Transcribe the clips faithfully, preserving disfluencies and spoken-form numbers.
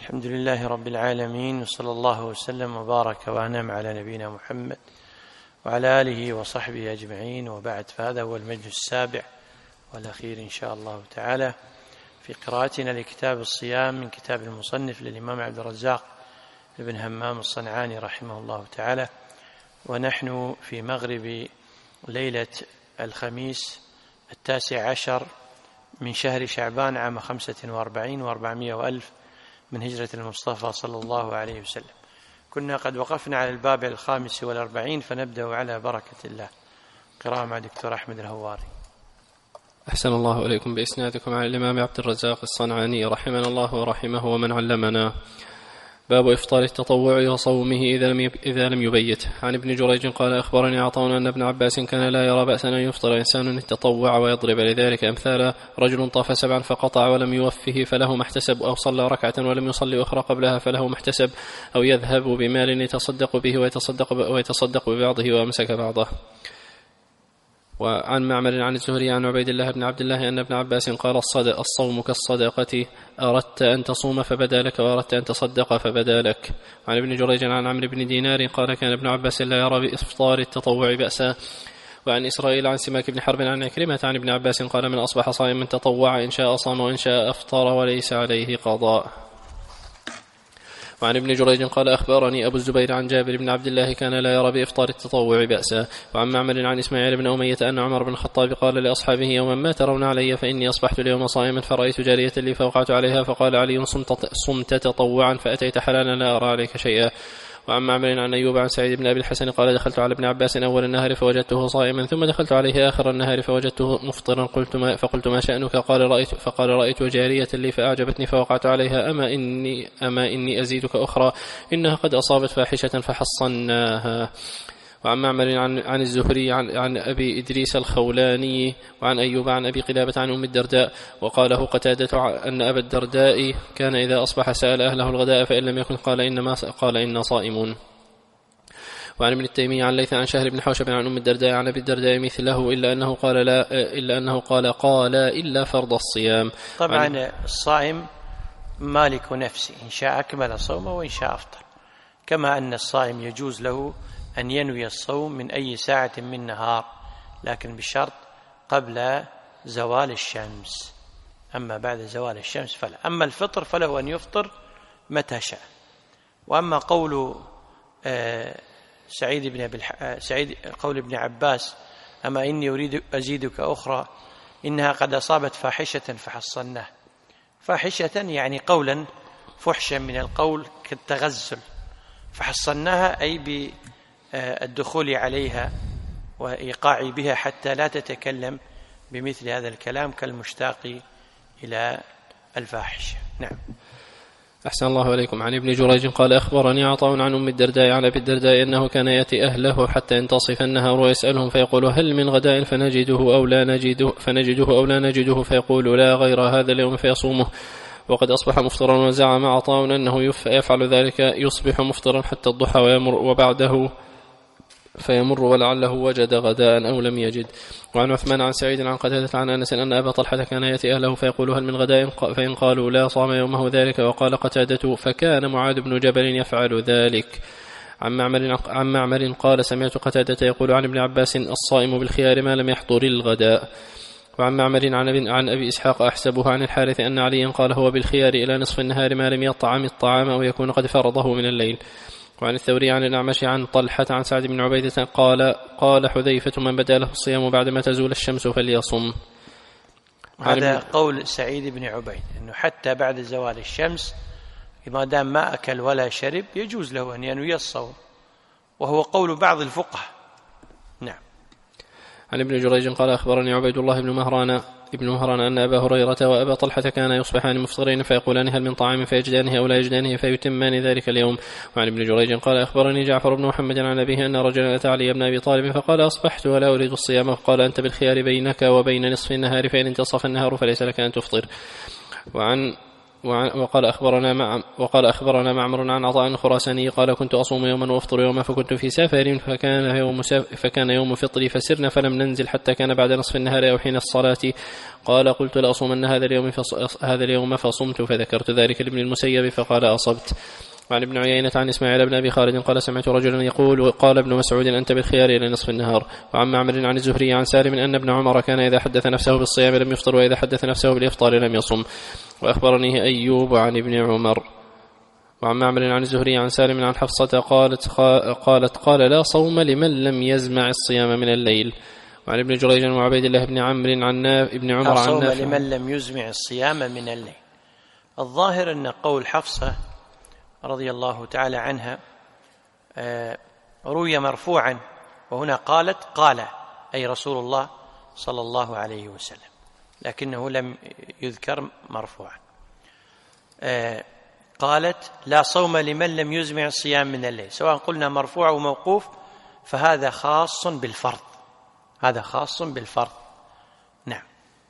الحمد لله رب العالمين، وصلى الله وسلم وبارك وأنعم على نبينا محمد وعلى آله وصحبه أجمعين، وبعد، فهذا هو المجلس السابع والأخير إن شاء الله تعالى في قراءتنا لكتاب الصيام من كتاب المصنف للإمام عبد الرزاق بن همام الصنعاني رحمه الله تعالى، ونحن في مغرب ليلة الخميس التاسع عشر من شهر شعبان عام خمسة وأربعين وأربعمائة وألف من هجرة المصطفى صلى الله عليه وسلم. كنا قد وقفنا على الباب الخامس والأربعين، فنبدأ على بركة الله. قراءة مع دكتور أحمد الهواري. أحسن الله إليكم بإسنادكم على الإمام عبد الرزاق الصنعاني رحمنا الله ورحمه ومن علمنا. باب إفطار التطوع وصومه إذا لم إذا لم يبيت. عن ابن جريج قال أخبرني عطاء أن ابن عباس كان لا يرى بأسا أن يفطر إنسان التطوع ويضرب لذلك أمثال رجل طاف سبعا فقطع ولم يوفه فله ما احتسب، أو صلى ركعة ولم يصلي أخرى قبلها فله ما احتسب، أو يذهب بمال يتصدق به ويتصدق, ويتصدق ببعضه وأمسك بعضه. وعن معمر عن الزهري عن عبيد الله بن عبد الله أن ابن عباس قال الصوم كالصدقة، أردت أن تصوم فبدا لك وأردت أن تصدق فبدا لك. وعن ابن جريج عن عمرو بن دينار قال كان ابن عباس لا يرى بإفطار التطوع بأسا. وعن إسرائيل عن سماك بن حرب عن عكرمة عن ابن عباس قال من أصبح صائما تطوع إن شاء صام وإن شاء أفطر وليس عليه قضاء. وعن ابن جريج قال أخبرني أبو الزبير عن جابر بن عبد الله كان لا يرى بإفطار التطوع بأسا. وعن معمر عن إسماعيل بن أمية أن عمر بن الخطاب قال لأصحابه يوما ما ترون علي فإني أصبحت اليوم صائما فرأيت جارية لي فوقعت عليها فقال علي صمت تطوعا فأتيت حلالا لا أرى عليك شيئا. وعن معمر عن أيوب عن سعيد بن أبي الحسن قال دخلت على ابن عباس أول النهار فوجدته صائما ثم دخلت عليه آخر النهار فوجدته مفطرا قلت ما فقلت ما شأنك؟ قال رأيت فقال رأيت جارية لي فأعجبتني فوقعت عليها أما إني أما إني أزيدك أخرى إنها قد أصابت فاحشة فحصناها. وعن معمر عن, عن الزهري عن, عن أبي إدريس الخولاني وعن أيوب عن أبي قلابة عن أم الدرداء وقاله قتادة أن أبا الدرداء كان إذا أصبح سأل أهله الغداء فإن لم يكن قال إنما قال إنا صائمون. وعن ابن التيمية عن ليث عن شهر بن حوشب عن أم الدرداء عن أبي الدرداء مثله إلا أنه قال لا إلا أنه قال قال إلا فرض الصيام. طبعا الصائم مالك نفسه، إن شاء أكمل صومه وإن شاء أفطر، كما أن الصائم يجوز له أن ينوي الصوم من أي ساعة من نهار، لكن بشرط قبل زوال الشمس، أما بعد زوال الشمس فلا. أما الفطر فله أن يفطر متى شاء. وأما قول سعيد بن أبي سعيد قول ابن عباس أما إني أريد أزيدك أخرى إنها قد أصابت فاحشة فحصناه، فاحشة يعني قولا فحشا من القول كالتغزل، فحصناها أي بالدخول عليها وإيقاع بها حتى لا تتكلم بمثل هذا الكلام كالمشتاق إلى الفاحشة. نعم. أحسن الله عليكم. عن ابن جريج قال أخبرني عطاء عن أم الدرداء عن أبي الدرداء أنه كان يأتي أهله حتى ينتصف النهار ويسألهم فيقول هل من غداء فنجده أو لا نجده فنجده أو لا نجده فيقول لا غير هذا اليوم فيصومه. وقد أصبح مفطرا وزعم عطاء أنه يفعل ذلك يصبح مفطرا حتى الضحى ويمر وبعده فيمر ولعله وجد غداء أو لم يجد. وعن عثمان عن سعيد عن قتادة عن أنس أن أبا طلحة كان يأتي أهله فيقول هل من غداء فإن قالوا لا صام يومه ذلك. وقال قتادة فكان معاذ بن جبل يفعل ذلك. عن معمر, عن معمر قال سمعت قتادة يقول عن ابن عباس الصائم بالخيار ما لم يحضر الغداء. وعن معمر عن, عن أبي إسحاق أحسبه عن الحارث أن علي قال هو بالخيار إلى نصف النهار ما لم يطعم الطعام أو يكون قد فرضه من الليل. وعن الثوري عن الأعمش عن طلحة عن سعد بن عبيدة قال قال حذيفة من بدا له الصيام بعدما تزول الشمس فليصم. هذا قول سعيد بن عبيد أنه حتى بعد زوال الشمس ما دام ما أكل ولا شرب يجوز له أن ينوي الصوم، وهو قول بعض الفقهاء. نعم. عن ابن جريج قال أخبرني عبيد الله بن مهران ابن مهران أن أبا هريرة وأبا طلحة كان يصبحان مفطرين فيقولان هل من طعام فيجدانه أو لا يجدانه فيتمان ذلك اليوم. وعن ابن جريج قال أخبرني جعفر بن محمد عن أبيه أن رجلا أتى علي بن أبي طالب فقال أصبحت ولا أريد الصيام، فقال أنت بالخيار بينك وبين نصف النهار فإن انتصف النهار فليس لك أن تفطر. وعن وقال أخبرنا مع وقال أخبرنا معمر عن عطاء الخراساني قال كنت أصوم يوما وأفطر يوما فكنت في سفر فكان يوم فكان يوم فطري فسرنا فلم ننزل حتى كان بعد نصف النهار أو حين الصلاة. قال قلت لأصومن هذا اليوم هذا اليوم فصمت فذكرت ذلك لابن المسيب فقال أصبت. وعن ابن عيينة عن إسماعيل بن أبي خالد قال سمعت رجلا يقول قال ابن مسعود أنت بالخيار إلى نصف النهار. وعن معمر عن الزهري عن سالم أن ابن عمر كان إذا حدث نفسه بالصيام لم يفطر وإذا حدث نفسه بالإفطار لم يصم. وأخبرنيه أيوب عن ابن عمر. وعن معمر عن الزهري عن سالم عن حفصة قالت قالت قال لا صوم لمن لم يزمع الصيام من الليل. وعن ابن جريج وعبيد الله بن عمرو عن ابن عمر لا عن صوم نافع لمن لم يزمع الصيام من الليل. الظاهر أن قول حفصة رضي الله تعالى عنها روي مرفوعا، وهنا قالت قال أي رسول الله صلى الله عليه وسلم، لكنه لم يذكر مرفوعا. قالت لا صوم لمن لم يزمع الصيام من الليل، سواء قلنا مرفوع أو موقوف فهذا خاص بالفرض، هذا خاص بالفرض. نعم.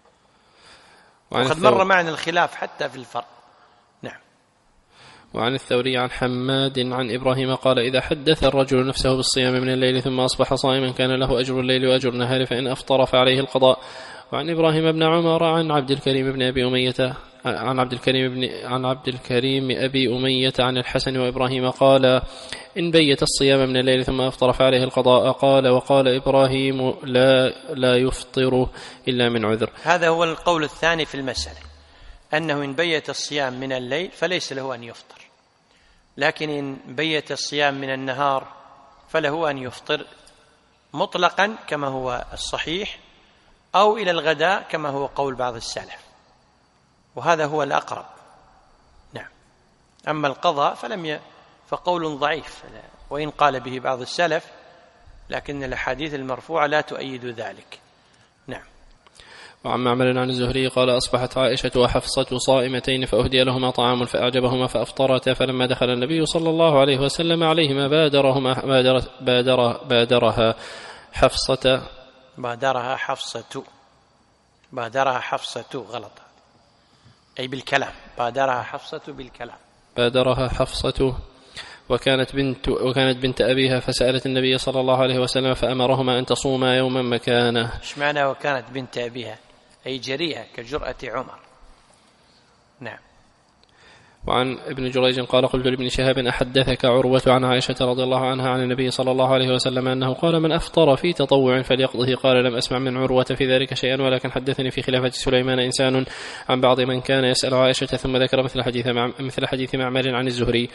وقد مر معنا الخلاف حتى في الفرض. نعم. وعن الثوري عن حماد عن إبراهيم قال إذا حدث الرجل نفسه بالصيام من الليل ثم أصبح صائما كان له أجر الليل وأجر النهار فإن أفطر فعليه القضاء. وعن إبراهيم بن عمر عن عبد الكريم بن أبي أمية عن عبد الكريم بن عن عبد الكريم أبي أمية عن الحسن وإبراهيم قال إن بيت الصيام من الليل ثم أفطر فعليه القضاء. قال وقال إبراهيم لا لا يفطر إلا من عذر. هذا هو القول الثاني في المسألة، أنه إن بيت الصيام من الليل فليس له أن يفطر، لكن إن بيت الصيام من النهار فله أن يفطر مطلقا كما هو الصحيح، أو إلى الغداء كما هو قول بعض السلف، وهذا هو الأقرب. نعم. أما القضاء فلم ي... فقول ضعيف، وإن قال به بعض السلف، لكن الأحاديث المرفوعة لا تؤيد ذلك. نعم. وعن معمر عن الزهري قال أصبحت عائشة وحفصة صائمتين فأهدي لهما طعام فأعجبهما فأفطرتا، فلما دخل النبي صلى الله عليه وسلم عليهما بادرهما بادر بادر بادرها حفصة بادرها حفصة بادرها حفصة غلط، أي بالكلام، بادرها حفصة بالكلام بادرها حفصة وكانت بنت وكانت بنت أبيها فسألت النبي صلى الله عليه وسلم فأمرهما أن تصوما يوما مكانه. ايش معنى وكانت بنت أبيها؟ أي جريئة كجرأة عمر. نعم. وعن ابن جريج قال قلت لابن شهاب أحدثك عروة عن عائشة رضي الله عنها عن النبي صلى الله عليه وسلم أنه قال من أفطر في تطوع فليقضه؟ قال لم أسمع من عروة في ذلك شيئا، ولكن حدثني في خلافة سليمان إنسان عن بعض من كان يسأل عائشة، ثم ذكر مثل حديث مع مثل حديث معمر عن الزهري.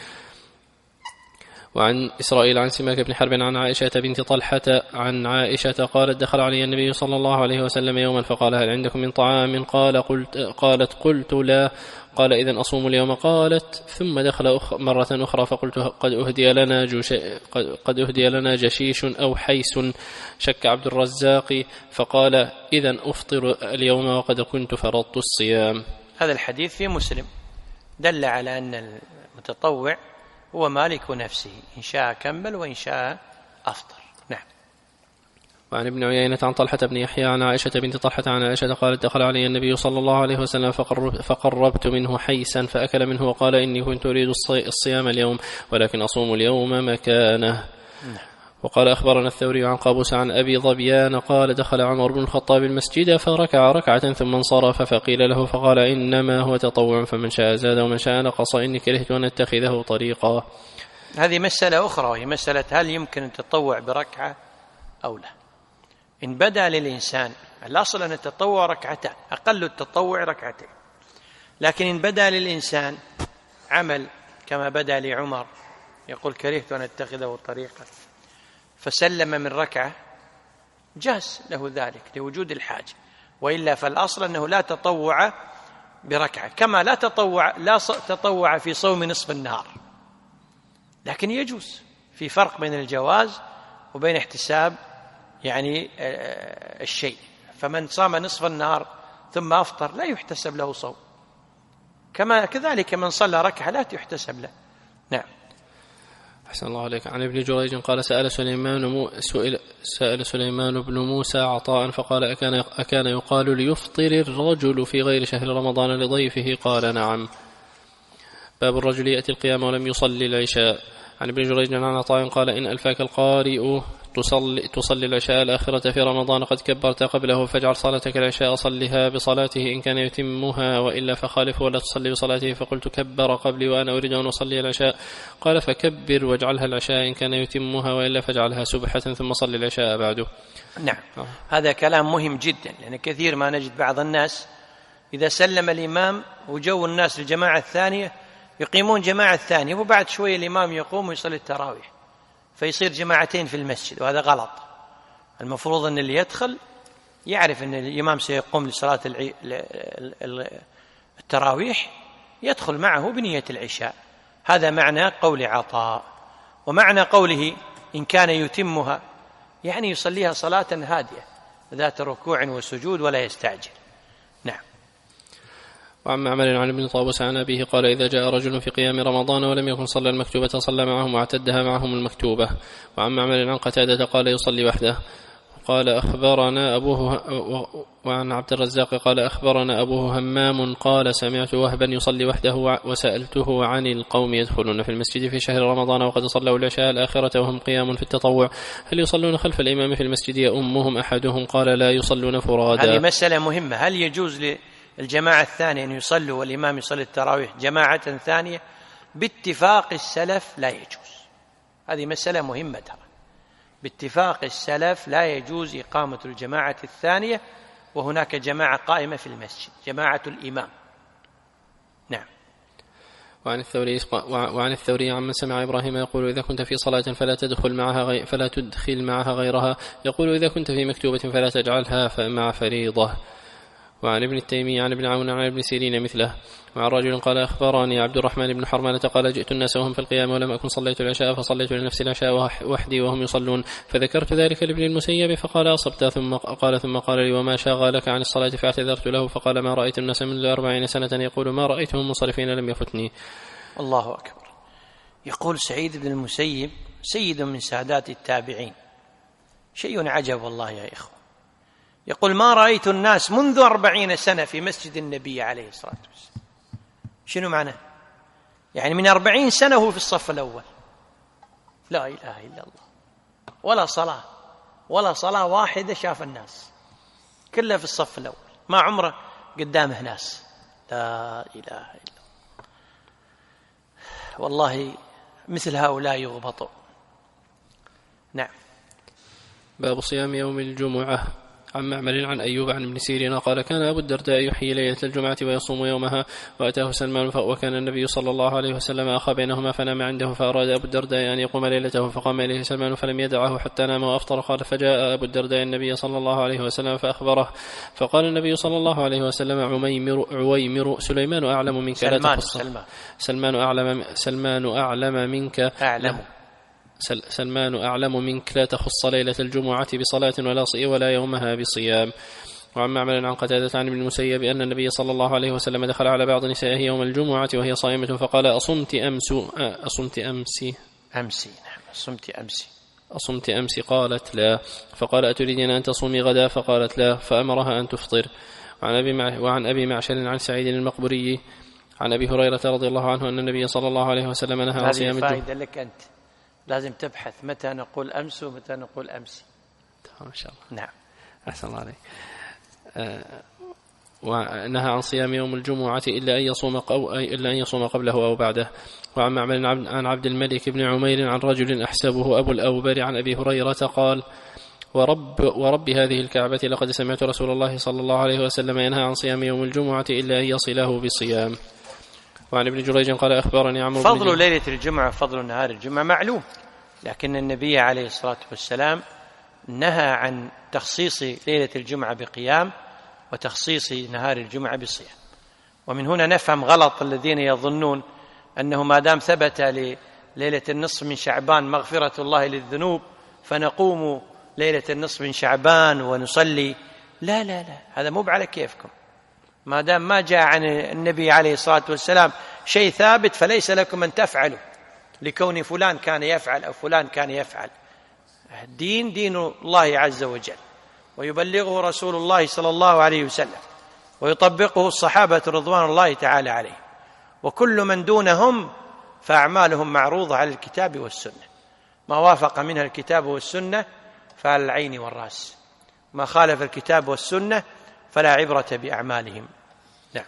وعن إسرائيل عن سماك بن حرب عن عائشة بنت طلحة عن عائشة قالت دخل علي النبي صلى الله عليه وسلم يوما فقال هل عندكم من طعام؟ قال قلت قالت قلت لا. قال إذن أصوم اليوم؟ قالت ثم دخل أخ مرة أخرى فقلت قد أهدي لنا جش قد أهدي لنا جشيش أو حيس، شك عبد الرزاق، فقال إذن أفطر اليوم وقد كنت فرضت الصيام. هذا الحديث في مسلم دل على أن المتطوع هو مالك نفسه، إن شاء كمل وإن شاء أفطر. نعم. وعن ابن عيينة عن طلحة بن يحيى عن عائشة بنت طلحة عن عائشة قالت دخل علي النبي صلى الله عليه وسلم فقربت منه حيسا فأكل منه وقال إني كنت أريد الصيام اليوم ولكن أصوم اليوم مكانه. وقال أخبرنا الثوري عن قابوس عن أبي ظبيان قال دخل عمر بن الخطاب المسجد فركع ركعة ثم انصرف فقيل له فقال إنما هو تطوع فمن شاء زاد ومن شاء نقص إني كرهت أن أتخذه طريقا. هذه مسألة أخرى، وهي مسألة هل يمكن التطوع بركعة أو لا. إن بدأ للإنسان الأصل أن التطوع ركعتان، أقل التطوع ركعتين، لكن إن بدأ للإنسان عمل كما بدأ لعمر يقول كرهت أن أتخذه طريقا فسلم من ركعة جاز له ذلك لوجود الحاجة، وإلا فالأصل أنه لا تطوع بركعة، كما لا تطوع لا تطوع في صوم نصف النهار، لكن يجوز. في فرق بين الجواز وبين احتساب يعني الشيء، فمن صام نصف النهار ثم أفطر لا يحتسب له صوم، كما كذلك من صلى ركعة لا يحتسب له. نعم. أحسن الله عليك. عن ابن جريج قال سأل سليمان مو سئل سأل سليمان بن موسى عطاء فقال أكان أكان يقال ليفطر الرجل في غير شهر رمضان لضيفه؟ قال نعم. باب الرجل يأتي القيام ولم يصلي العشاء. عن ابن جريج عن عطاء قال إن ألفاك القارئ تصلي, تصلي العشاء الآخرة في رمضان قد كبرت قبله فاجعل صلاتك العشاء صلها بصلاته إن كان يتمها وإلا فخالفه ولا تصلي بصلاته. فقلت كبر قبلي وأنا أريد أن أصلي العشاء. قال فكبر واجعلها العشاء إن كان يتمها وإلا فاجعلها سبحة ثم صل العشاء بعده. نعم آه. هذا كلام مهم جدا، لأن كثير ما نجد بعض الناس إذا سلم الإمام وجو الناس للجماعة الثانية يقيمون جماعة الثانية وبعد شوية الإمام يقوم ويصلي التراويح فيصير جماعتين في المسجد، وهذا غلط. المفروض أن اللي يدخل يعرف أن الإمام سيقوم لصلاة التراويح يدخل معه بنية العشاء. هذا معنى قول عطاء. ومعنى قوله إن كان يتمها يعني يصليها صلاة هادية ذات ركوع وسجود ولا يستعجل. نعم. وعن معمر عن ابن طاووس عن أبيه قال إذا جاء رجل في قيام رمضان ولم يكن صلى المكتوبة صلى معهم واعتدها معهم المكتوبة. وعن معمر عن قتادة قال يصلي وحده. قال أخبرنا أبوه. وعن عبد الرزاق قال أخبرنا أبوه همام قال سمعت وهبا يصلي وحده وسألته عن القوم يدخلون في المسجد في شهر رمضان وقد صلوا العشاء الآخرة وهم قيام في التطوع هل يصلون خلف الإمام في المسجد يؤمهم أحدهم؟ قال لا يصلون فرادا. هذه مسألة مهمة. هل يجوز للجماعة الثانية أن يصلوا والإمام يصلي التراويح جماعة ثانية؟ باتفاق السلف لا يجوز. هذه مسألة مهمة ترى. باتفاق السلف لا يجوز إقامة الجماعة الثانية وهناك جماعة قائمة في المسجد جماعة الإمام. نعم. وعن الثوري وعن الثوري عمن سمع إبراهيم يقول إذا كنت في صلاة فلا تدخل معها غير فلا تدخل معها غيرها. يقول إذا كنت في مكتوبة فلا تجعلها مع فريضة. وعن ابن التيمي عن ابن عون عن ابن سيرين مثله. وعن رجل قال أخبرني عبد الرحمن بن حرملة قال جئت الناس وهم في القيام ولم أكن صليت العشاء فصليت لنفسي العشاء وحدي وهم يصلون فذكرت ذلك لابن المسيب فقال أصبت ثم قال ثم قال لي وما شاغلك عن الصلاة فاعتذرت له فقال ما رأيت الناس منذ أربعين سنة يقول ما رأيتهم منصرفين لم يفتني. الله أكبر. يقول سعيد بن المسيب سيد من سادات التابعين شيء عجب والله يا إخوة. يقول ما رأيت الناس منذ أربعين سنة في مسجد النبي عليه الصلاة والسلام. شنو معنى؟ يعني من أربعين سنة هو في الصف الأول لا إله إلا الله ولا صلاة ولا صلاة واحدة شاف الناس كلها في الصف الأول ما عمره قدامه ناس. لا إله إلا الله. والله مثل هؤلاء يغبطوا. نعم. باب صيام يوم الجمعة. عن معمر عن أيوب عن ابن سيرين قال كان أبو الدرداء يحيي ليلة الجمعة ويصوم يومها وأتاه سلمان وكان النبي صلى الله عليه وسلم أخى بينهما فنام عنده فأراد أبو الدرداء أن يقوم ليلته فقام إليه سلمان فلم يدعه حتى نام وأفطر. قال فجاء أبو الدرداء النبي صلى الله عليه وسلم فأخبره فقال النبي صلى الله عليه وسلم عميمر عويمر سليمان أعلم منك لا تخص سلمان سلمان أعلم سلمان أعلم منك أعلم سلمان أعلم منك لا تخص ليلة الجمعة بصلاة ولا صي ولا يومها بصيام. وعن معمر عن قتادة عن ابن المسيب أن النبي صلى الله عليه وسلم دخل على بعض نسائه يوم الجمعة وهي صائمة فقال أصمت أمس أصمت أمسي أمسي نعم أصمت أمسي أصمت أمسي قالت لا. فقال أتريدين أن تصومي غدا؟ فقالت لا فأمرها أن تفطر. وعن أبي مع... وعن أبي معشر عن سعيد المقبري عن أبي هريرة رضي الله عنه أن النبي صلى الله عليه وسلم نهى عن صيام الجمعة. هذه فائدة لك أنت لازم تبحث متى نقول أمس ومتى نقول أمسي. إن شاء الله. نعم. أحسن الله عليك. آه ونهى عن صيام يوم الجمعة إلا أن يصوم أو إلا أن يصوم قبله أو بعده. وعن معمر عن عبد الملك بن عمير عن رجل أحسبه أبو الأوبر عن أبي هريرة قال ورب ورب هذه الكعبة لقد سمعت رسول الله صلى الله عليه وسلم ينهى عن صيام يوم الجمعة إلا أن يصله بصيام. وعن ابن جريج قال أخبرني عمرو بن فضل ليلة الجمعة فضل نهار الجمعة معلوم، لكن النبي عليه الصلاة والسلام نهى عن تخصيص ليلة الجمعة بقيام وتخصيص نهار الجمعة بصيام. ومن هنا نفهم غلط الذين يظنون أنه ما دام ثبت لليلة النصف من شعبان مغفرة الله للذنوب فنقوم ليلة النصف من شعبان ونصلي. لا لا لا، هذا مو على كيفكم. ما دام ما جاء عن النبي عليه الصلاة والسلام شيء ثابت فليس لكم أن تفعلوا لكون فلان كان يفعل أو فلان كان يفعل. الدين دين الله عز وجل ويبلغه رسول الله صلى الله عليه وسلم ويطبقه الصحابة رضوان الله تعالى عليهم. وكل من دونهم فأعمالهم معروضة على الكتاب والسنة، ما وافق منها الكتاب والسنة فعلى العين والرأس، ما خالف الكتاب والسنة فلا عبرة بأعمالهم. نعم.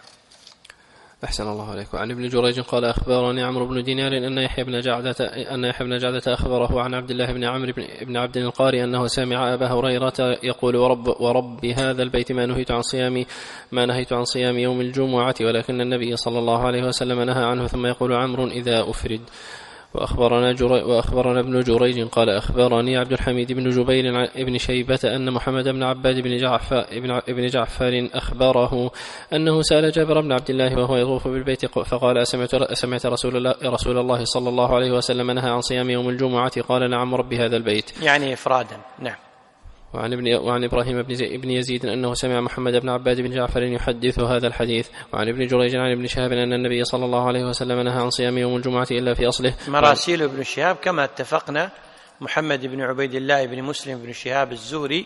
أحسن الله عليك. وعن ابن جريج قال أخبرني عمرو بن دينار أن يحيى بن جعدة أن يحيى بن جعدة أخبره عن عبد الله بن عمرو بن عبد القاري أنه سمع أبا هريرة يقول ورب, ورب هذا البيت ما نهيت عن صيام ما نهيت عن صيام يوم الجمعة ولكن النبي صلى الله عليه وسلم نهى عنه. ثم يقول عمرو إذا أفرد. وأخبرنا, جري وأخبرنا ابن جريج قال أخبرني عبد الحميد بن جبير ابن شيبة أن محمد بن عباد بن جعفر, ابن جعفر أخبره أنه سأل جابر بن عبد الله وهو يطوف بالبيت فقال أسمعت, أسمعت رسول, الله رسول الله صلى الله عليه وسلم نهى عن صيام يوم الجمعة؟ قال نعم رب هذا البيت، يعني إفرادا. نعم. وعن, ابن وعن إبراهيم بن يزيد أنه سمع محمد بن عباد بن جعفر يحدث هذا الحديث. وعن ابن جريج عن ابن شهاب أن النبي صلى الله عليه وسلم نهى عن صيام يوم الجمعة إلا في أصله. مراسيل ابن شهاب كما اتفقنا محمد بن عبيد الله بن مسلم بن شهاب الزهري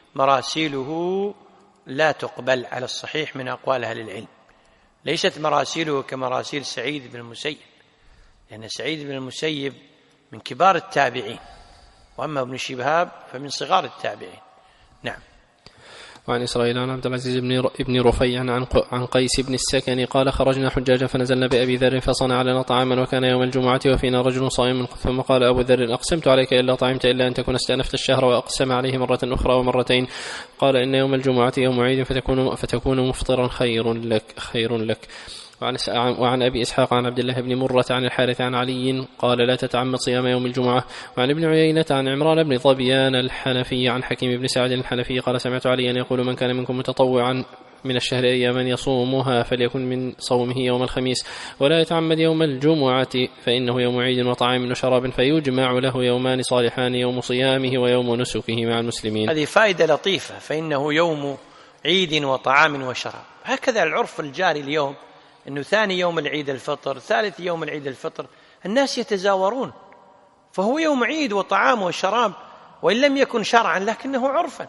مراسيله لا تقبل على الصحيح من أقوال أهل العلم، ليست مراسيله كمراسيل سعيد بن المسيب، لأن سعيد بن المسيب من كبار التابعين، وأما ابن شهاب فمن صغار التابعين. نعم. وعن إسرائيل عن عبد العزيز بن رفيع عن قيس بن السكن قال خرجنا حجاجا فنزلنا بأبي ذر فصنع لنا طعاما وكان يوم الجمعة وفينا رجل صائم، ثم قال أبو ذر أقسمت عليك إلا طعمت إلا أن تكون استأنفت الشهر، وأقسم عليه مرة أخرى ومرتين. قال إن يوم الجمعة يوم عيد فتكون, فتكون مفطرا خير لك خير لك. وعن, وعن أبي إسحاق عن عبد الله بن مرة عن الحارث عن علي قال لا تتعمد صيام يوم الجمعة. وعن ابن عيينة عن عمران بن طبيان الحنفي عن حكيم بن سعد الحنفي قال سمعت عليا يقول من كان منكم متطوعا من الشهر أياما يصومها فليكن من صومه يوم الخميس ولا يتعمد يوم الجمعة فإنه يوم عيد وطعام وشراب فيجمع له يومان صالحان يوم صيامه ويوم نسكه مع المسلمين. هذه فائدة لطيفة، فإنه يوم عيد وطعام وشراب. هكذا العرف الجاري اليوم، أنه ثاني يوم العيد الفطر، ثالث يوم العيد الفطر، الناس يتزاورون، فهو يوم عيد وطعام وشراب وإن لم يكن شرعا لكنه عرفا،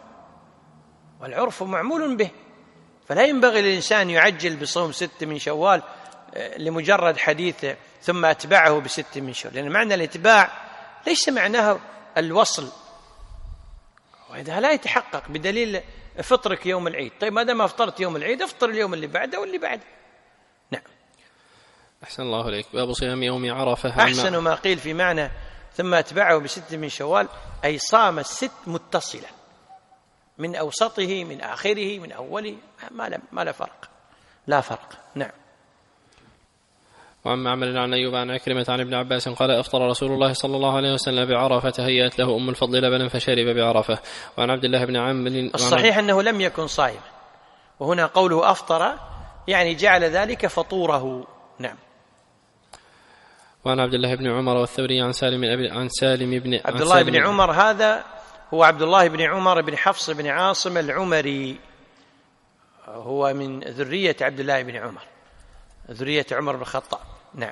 والعرف معمول به، فلا ينبغي للإنسان يعجل بصوم ست من شوال لمجرد حديث ثم أتبعه بست من شوال، لأن معنى الاتباع ليس معناه الوصل، وهذا لا يتحقق بدليل فطرك يوم العيد. طيب ما دام أفطرت يوم العيد أفطر اليوم اللي بعده واللي بعده. نعم. أحسن الله عليك. باب صيام يوم عرفة. أحسن ما قيل في معنى ثم أتبعه بست من شوال، أي صام الست متصلة من أوسطه من آخره من أوله، ما لا, ما لا فرق لا فرق. نعم. وعن معمر عن أيوب عن عكرمة عن ابن عباس قال أفطر رسول الله صلى الله عليه وسلم بعرفة هيأت له أم الفضل لبنا فشرب بعرفة. وعن عبد الله بن عمرو الصحيح أنه لم يكن صائما، وهنا قوله أفطر يعني جعل ذلك فطوره. نعم. وعن عبد الله بن عمر والثوري عن سالم عن سالم بن عبد الله بن عمر، هذا هو عبد الله بن عمر بن حفص بن عاصم العمري، هو من ذرية عبد الله بن عمر، ذرية عمر بن الخطاب. نعم.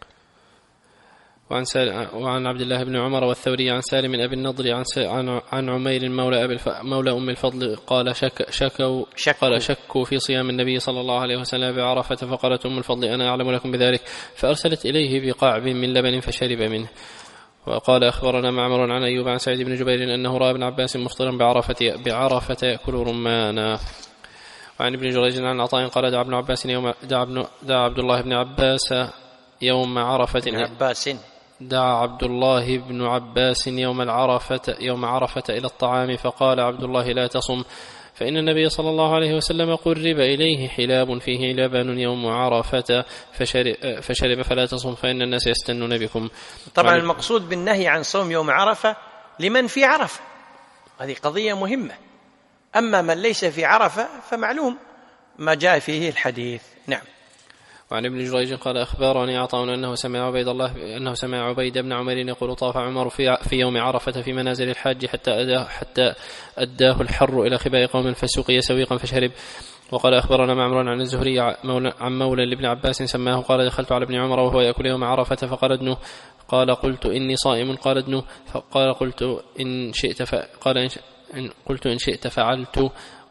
وعن, وعن عبد الله بن عمر والثوري عن سالم بن أبي النضر عن, عن, عن عمير مولى, أبي الف... مولى أم الفضل قال شك شكوا شك قال شكوا في صيام النبي صلى الله عليه وسلم بعرفة، فقالت أم الفضل أنا أعلم لكم بذلك، فأرسلت إليه بقعب من لبن فشرب منه. وقال أخبرنا معمر عن أيوب عن سعيد بن جبير أنه رأى ابن عباس مفطرا بعرفة, بعرفة يأكل رمانا. وعن ابن جريج عن عطاء قال دعا ابن عباس يوم دعا, ابن دعا عبد الله بن عباس يوم عرفة عباس دعا عبد الله بن عباس يوم العرفة يوم عرفة إلى الطعام، فقال عبد الله لا تصم فإن النبي صلى الله عليه وسلم قرب إليه حلاب فيه لبن يوم عرفة فشرب, فشرب فلا تصم فإن الناس يستنون بكم. طبعا المقصود بالنهي عن صوم يوم عرفة لمن في عرفة، هذه قضية مهمة. أما من ليس في عرفة فمعلوم ما جاء فيه الحديث. نعم. وعن ابن جريج قال أخبرني عطاء أنه سمع عبيد الله أنه سمع عبيد بن عمر يقول طاف عمر في, في يوم عرفة في منازل الحاج حتى أداه, حتى أداه الحر إلى خباء قوم فسقي سويقا فشرب. وقال أخبرنا معمر عن الزهري عن مولى لابن عباس سماه قال دخلت على ابن عمر وهو يأكل يوم عرفة فقال ادنه، قال قلت إني صائم، قال ادنه، فقال قلت إن شئت قال إن قلت إن شئت فعلت،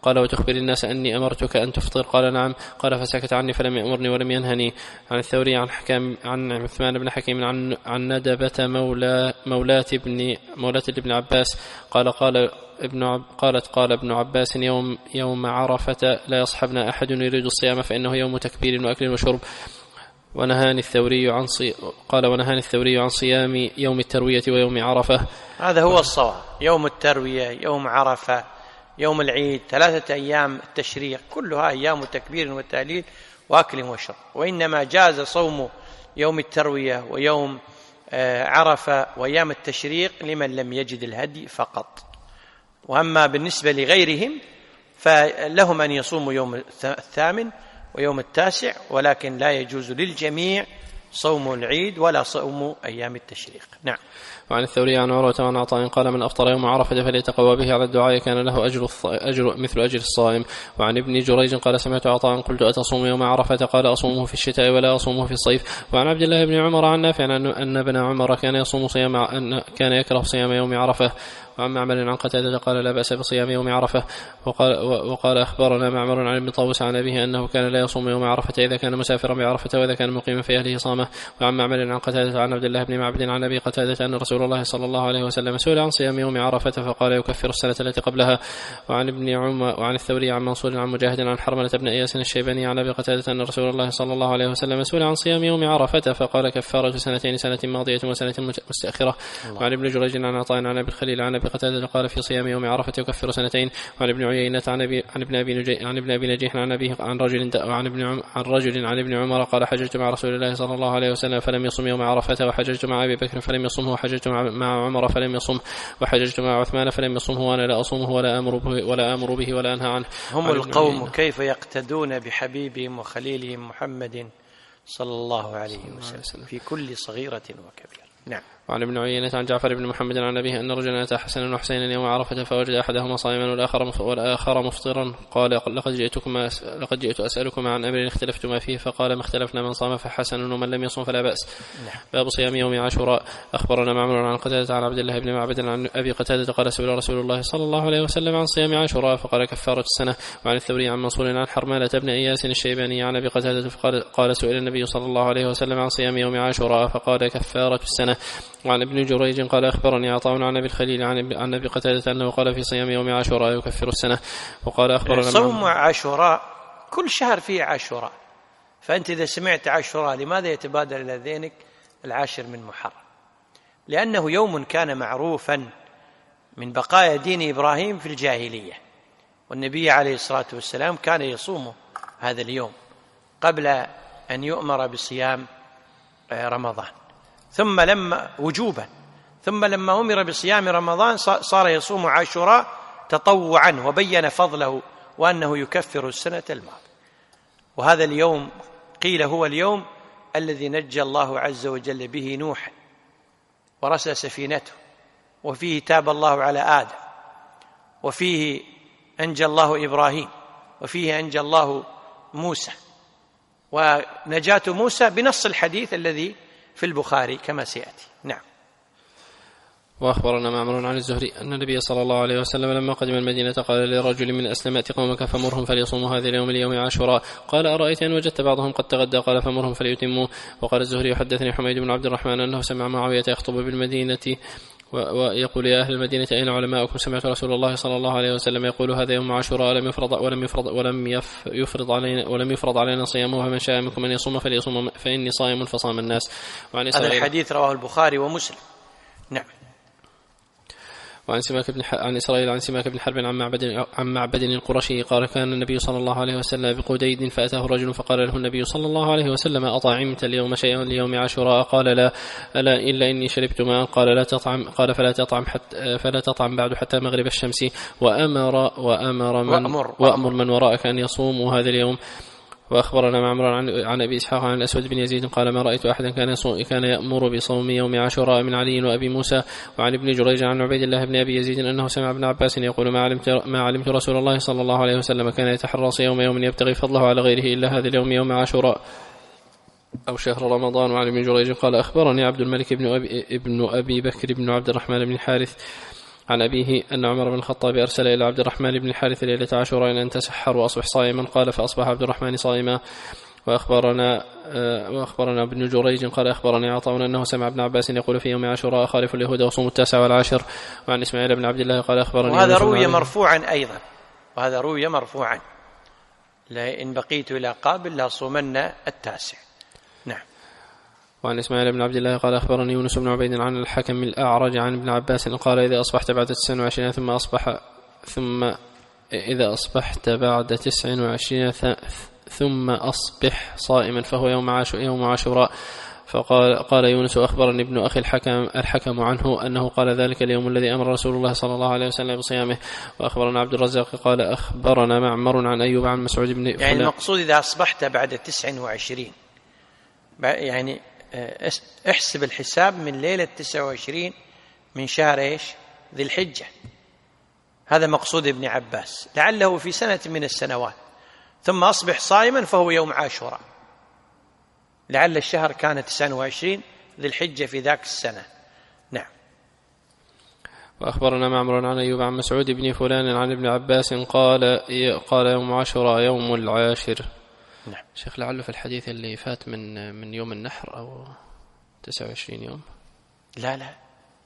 قال وتخبر الناس أني أمرتك أن تفطر؟ قال نعم. قال فسكت عني فلم يأمرني ولم ينهني. عن الثوري عن حكام عن عثمان بن حكيم عن عن ندبة مولى مولاة ابن مولاة ابن عباس قال قال ابن عب قالت قال ابن عباس يوم يوم عرفة لا يصحبنا أحد يريد الصيام فإنه يوم تكبير وأكل وشرب. ونهاني الثوري عن صي... قال ونهاني الثوري عن صيام يوم التروية ويوم عرفة. هذا هو الصواب، يوم التروية، يوم عرفة، يوم العيد، ثلاثة أيام التشريق كلها أيام تكبير وتهليل وأكل وشرب. وإنما جاز صوم يوم التروية ويوم عرفة وأيام التشريق لمن لم يجد الهدي فقط. وأما بالنسبة لغيرهم فلهم أن يصوموا يوم الثامن ويوم التاسع، ولكن لا يجوز للجميع صوم العيد ولا صوم أيام التشريق. نعم. وعن الثوري عن عروة وعن عطاء قال من أفطر يوم عرفة فليتقوى به على الدعاء كان له أجر, أجر مثل أجر الصائم. وعن ابن جريج قال سمعت عطاء قلت أتصوم يوم عرفة؟ قال أصومه في الشتاء ولا أصومه في الصيف. وعن عبد الله بن عمر عن نافع أن ابن عمر كان يصوم صيام أن كان يكره صيام يوم عرفة. وعن معمر عن قتادة قال لا بأس بصيام يوم عرفة. وقال, وقال أخبرنا معمر عن ابن طاووس عن أبيه أنه كان لا يصوم يوم عرفة إذا كان مسافرا بعرفة وإذا كان مقيما في أهله صامه. وعن معمر عن قتادة عن عبد الله بن معبد عن أبي قتادة أن رسول الله صلى الله عليه وسلم سئل عن صيام يوم عرفة فقال يكفر السنة التي قبلها. وعن ابن عمر وعن الثوري عن منصور عن مجاهد عن حرملة بن إياس الشيباني عن أبي قتادة أن رسول الله صلى الله عليه وسلم سئل عن صيام يوم عرفة فقال كفارة سنتين، سنة ماضية وسنة مستأخرة. وعن ابن جريج عن عطاء عن أبي الخليل عن أبي قتادة قال في صيام يوم عرفة يكفر سنتين. وعن ابن عيينة عن ابي عن ابن ابي نجيح عن ابن ابي نجيح عن ابيه عن رجل عن ابن عم عن رجل عن ابن عمر قال حججت مع رسول الله صلى الله عليه وسلم فلم يصم يوم عرفة، وحججت مع ابي بكر فلم يصمه، وحججت مع عمر فلم يصم، وحججت مع عثمان فلم يصمه، وانا لا اصومه ولا امر به ولا امر به ولا انهى عنه. هم القوم كيف يقتدون بحبيبهم وخليلهم محمد صلى الله عليه وسلم في كل صغيرة وكبيرة. نعم. وعن ابن عيينة عن جعفر بن محمد عن أبيه أن رجلا أتى حسنا وحسينا يوم عرفة فوجد أحدهما صائما والآخر مفطرا قال لقد جئتكما لقد جئت أسألكما عن أمر اختلفتما فيه فقال ما اختلفنا من صام فحسن ومن لم يصم فلا بأس. باب صيام يوم عاشوراء. أخبرنا معمر عن قتادة عن عبد الله بن معبد عن أبي قتادة قال سئل رسول الله صلى الله عليه وسلم عن صيام عاشوراء فقال كفارة السنة. وعن الثوري عن منصور عن حرملة بن إياس الشيباني عن أبي قتادة فقال قال سئل النبي صلى الله عليه وسلم عن صيام يوم عاشوراء فقال كفارة السنة. وعن ابن جريج قال أخبرني عطاء عن أبي الخليل عن أبي قتادة أنه قال في صيام يوم عاشوراء يكفر السنة. وقال أخبرنا صوم عاشوراء كل شهر فيه عاشوراء، فأنت إذا سمعت عاشوراء لماذا يتبادر إلى ذهنك العاشر من محرم؟ لأنه يوم كان معروفا من بقايا دين إبراهيم في الجاهلية، والنبي عليه الصلاة والسلام كان يصوم هذا اليوم قبل أن يؤمر بصيام رمضان، ثم لما وجوبا ثم لما أمر بصيام رمضان صار يصوم عاشوراء تطوعا وبين فضله وأنه يكفر السنة الماضية. وهذا اليوم قيل هو اليوم الذي نجى الله عز وجل به نوحا ورسى سفينته، وفيه تاب الله على آدم، وفيه أنجى الله إبراهيم، وفيه أنجى الله موسى، ونجاة موسى بنص الحديث الذي في البخاري كما سيأتي. نعم. وأخبرنا معمر عن الزهري أن النبي صلى الله عليه وسلم لما قدم المدينة قال لرجل من أسلم ائت قومك فمرهم فليصوموا هذا اليوم اليوم عاشوراء. قال أرأيت أن وجدت بعضهم قد تغدى؟ قال فمرهم فليتموا. وقال الزهري حدثني حميد بن عبد الرحمن أنه سمع معاوية يخطب بالمدينة ويقول يا أهل المدينة أين علماؤكم؟ سمعت رسول الله صلى الله عليه وسلم يقول هذا يوم عاشوراء لم يفرض ولم يفرض ولم يفرض علينا ولم يفرض علينا صيامه، فمن شاء منكم أن يصوم فليصوم فإني صائم فصام الناس. هذا الحديث رواه البخاري ومسلم. نعم. وعن سماك بن ح... عن إسرائيل عن سماك بن حرب عن معبد عن معبد القرشي قال كان النبي صلى الله عليه وسلم بقديد فأتاه رجل فقال له النبي صلى الله عليه وسلم أطعمت اليوم شيئا ليوم عاشوراء؟ قال لا ألا إلا إني شربت ماء. قال لا تطعم قال فلا تطعم حتى فلا تطعم بعد حتى مغرب الشمس، وأمر وأمر من وأمر, وأمر من وراءك أن يصوموا هذا اليوم. وأخبرنا معمر عن, عن أبي إسحاق عن الأسود بن يزيد قال ما رأيت أحدا كان كان يأمر بصوم يوم عاشوراء من علي وأبي موسى. وعن ابن جريج عن عبيد الله بن أبي يزيد أنه سمع ابن عباس يقول ما علمت, ما علمت رسول الله صلى الله عليه وسلم كان يتحرى صيام يوم يبتغي فضله على غيره إلا هذا اليوم يوم عاشوراء أو شهر رمضان. وعن ابن جريج قال أخبرني عبد الملك بن أبي, ابن أبي بكر بن عبد الرحمن بن الحارث عن أبيه أن عمر بن الخطاب أرسل إلى عبد الرحمن بن الحارث ليلة عاشوراء أن تسحر وأصبح صائما، قال فأصبح عبد الرحمن صائما. وأخبرنا وأخبرنا ابن جريج قال أخبرني عطاء أنه سمع ابن عباس يقول في يوم عاشوراء خالف اليهود وصوم التاسع والعاشر. وعن إسماعيل بن عبد الله قال أخبرني، وهذا روي مرفوعا أيضا، وهذا روي مرفوعا، لئن بقيت إلى قابل لصومن التاسع. نعم. وعن إسماعيل بن عبد الله قال أخبرني يونس بن عبيد عن الحكم الأعرج عن ابن عباس قال إذا أصبحت بعد تسع وعشرين ثم أصبح ثم إذا أصبحت بعد تسع وعشرين ثم أصبح صائما فهو يوم عاشو يوم عاشوراء. فقال قال يونس أخبرني ابن أخي الحكم الحكم عنه أنه قال ذلك اليوم الذي أمر رسول الله صلى الله عليه وسلم بصيامه. وأخبرنا عبد الرزاق قال أخبرنا معمر عن أيوب عن مسعود بن يعني فلان. المقصود إذا أصبحت بعد تسع وعشرين، يعني احسب الحساب من ليلة تسع وعشرين من شهر إيش؟ ذي الحجة. هذا مقصود ابن عباس، لعله في سنة من السنوات. ثم أصبح صائما فهو يوم عاشوراء، لعل الشهر كان تسعة وعشرين ذي الحجة في ذاك السنة. نعم. وأخبرنا معمر عن أيوب عن مسعود بن فلان عن ابن عباس قال قال يوم عاشوراء يوم العاشر. نعم. شيخ لعله في الحديث اللي فات من من يوم النحر أو تسعة وعشرين يوم. لا لا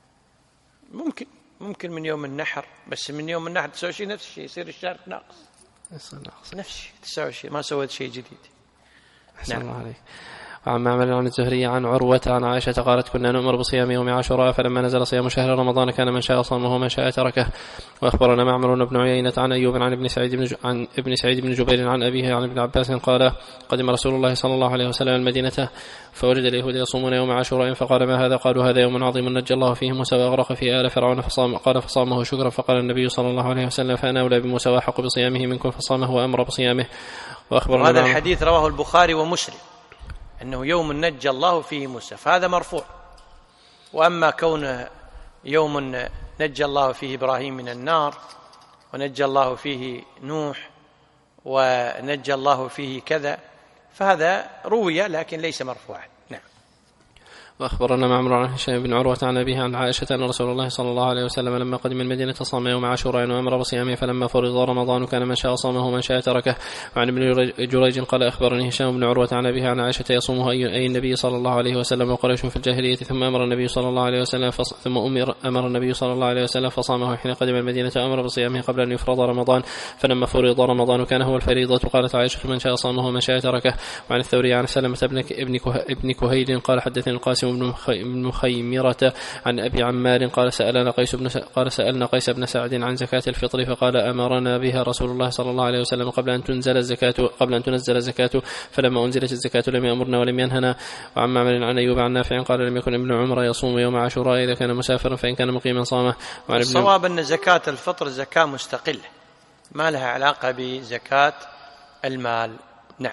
ممكن ممكن من يوم النحر، بس من يوم النحر تسعة وعشرين نفس الشيء، يصير الشهر ناقص ناقص نفس الشيء تسعة وعشرين، ما سويت شيء جديد. نعم. الله عليك. وعن معمر عن الزهري عن عروة عن عائشة قالت كنا نؤمر بصيام يوم عاشوراء فلما نزل صيام شهر رمضان كان من شاء صامه ومن شاء تركه. وأخبرنا معمر بن عيينة عن أيوب عن ابن سعيد بن عن ابن سعيد بن جبير عن أبيه عن ابن عباس قال قدم رسول الله صلى الله عليه وسلم المدينة فوجد اليهود يصومون يوم عاشوراء فقال ما هذا؟ قالوا هذا يوم عظيم نجى الله فيه موسى وأغرق فيه آل فرعون فصام. قال فصامه شكرا. فقال النبي صلى الله عليه وسلم فأنا أولى بموسى وأحق بصيامه منكم فصامه وأمر بصيامه. وأخبرنا هذا الحديث رواه البخاري ومسلم أنه يوم نجى الله فيه موسى، فهذا مرفوع. وأما كون يوم نجى الله فيه إبراهيم من النار ونجى الله فيه نوح ونجى الله فيه كذا، فهذا روي لكن ليس مرفوعا. نعم. وأخبرنا معمر عن هشام بن عروة عن أبيه عن عائشة أن رسول الله صلى الله عليه وسلم لما قدم المدينة صام يوم عاشوراء وأمر بصيامه فلما فرض رمضان كان من شاء صامه ومن شاء تركه. وعن ابن جريج قال أخبرني هشام بن عروة عن أبيه عن عائشة يصومه أي النبي صلى الله عليه وسلم وقريش في الجاهلية ثم أمر النبي صلى الله عليه وسلم فص... ثم أمر أمر النبي صلى الله عليه وسلم فصامه حين قدم المدينة وأمر بصيامه قبل أن يفرض رمضان فلما فرض رمضان كان هو الفريضة. قالت عائشة من شاء صامه ومن شاء تركه. وعن الثوري عن سلمة ابن ابن كهيل قال حدثني القاسم بن مخيمرة عن أبي عمار قال سألنا قيس بن قال سألنا قيس بن سعد عن زكاة الفطر فقال أمرنا بها رسول الله صلى الله عليه وسلم قبل أن تنزل الزكاة قبل أن تنزل الزكاة فلما أنزلت الزكاة لم يأمرنا ولم ينهنا. وعن معمر عن أيوب عن نافع قال لم يكن ابن عمر يصوم يوم عاشوراء إذا كان مسافرا فإن كان مقيما صامه. الصواب أن زكاة الفطر زكاة مستقلة ما لها علاقة بزكاة المال. نعم.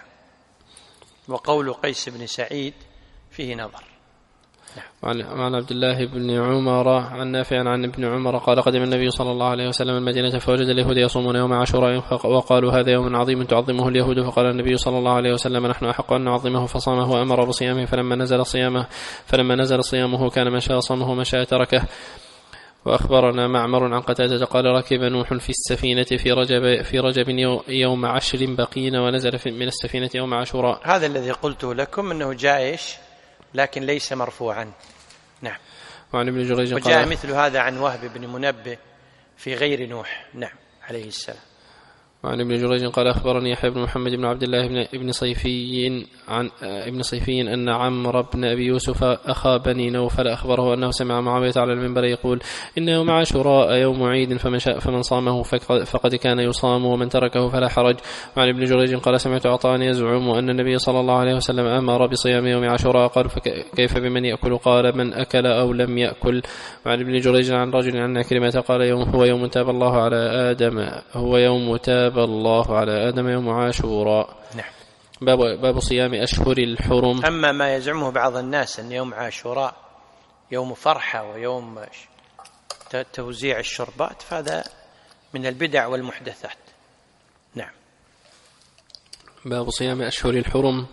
وقول قيس بن سعيد فيه نظر. وعن عبد الله بن عمر عن نافع عن ابن عمر قال قدم النبي صلى الله عليه وسلم المدينة فوجد اليهود يصومون يوم عاشوراء وقالوا هذا يوم عظيم تعظمه اليهود فقال النبي صلى الله عليه وسلم نحن أحق أن نعظمه فصامه وأمر بصيامه فلما نزل صيامه فلما نزل صيامه كان من شاء صامه ومن شاء تركه. وأخبرنا معمر عن قتادة قال ركب نوح في السفينة في رجب في رجب يوم عشر بقين ونزل من السفينة يوم عاشوراء. هذا الذي قلته لكم أنه جائش لكن ليس مرفوعا. نعم. وعن ابن جريج وجاء قال مثل هذا عن وهب بن منبه في غير نوح. نعم عليه السلام. وعن ابن جريج قال أخبرني يحيى بن محمد بن عبد الله بن ابن صيفي عن ابن صيفي أن عمرو بن أبي يوسف أخا بني نوفل أخبره أنه سمع معاوية على المنبر يقول إن يوم عاشوراء يوم عيد فمن شاء فمن صامه فقد كان يصام ومن تركه فلا حرج. وعن ابن جريج قال سمعت عطاء يزعم أن النبي صلى الله عليه وسلم أمر بصيام يوم عاشوراء قال فكيف بمن يأكل؟ قال من أكل أو لم يأكل. وعن ابن جريج عن رجل عن كلمة قال يوم هو يوم تاب الله على آدم هو يوم تاب الله على آدم يوم عاشوراء. نعم. باب, باب صيام أشهر الحرم. أما ما يزعمه بعض الناس أن يوم عاشوراء يوم فرحة ويوم توزيع الشربات فهذا من البدع والمحدثات. نعم. باب صيام أشهر الحرم.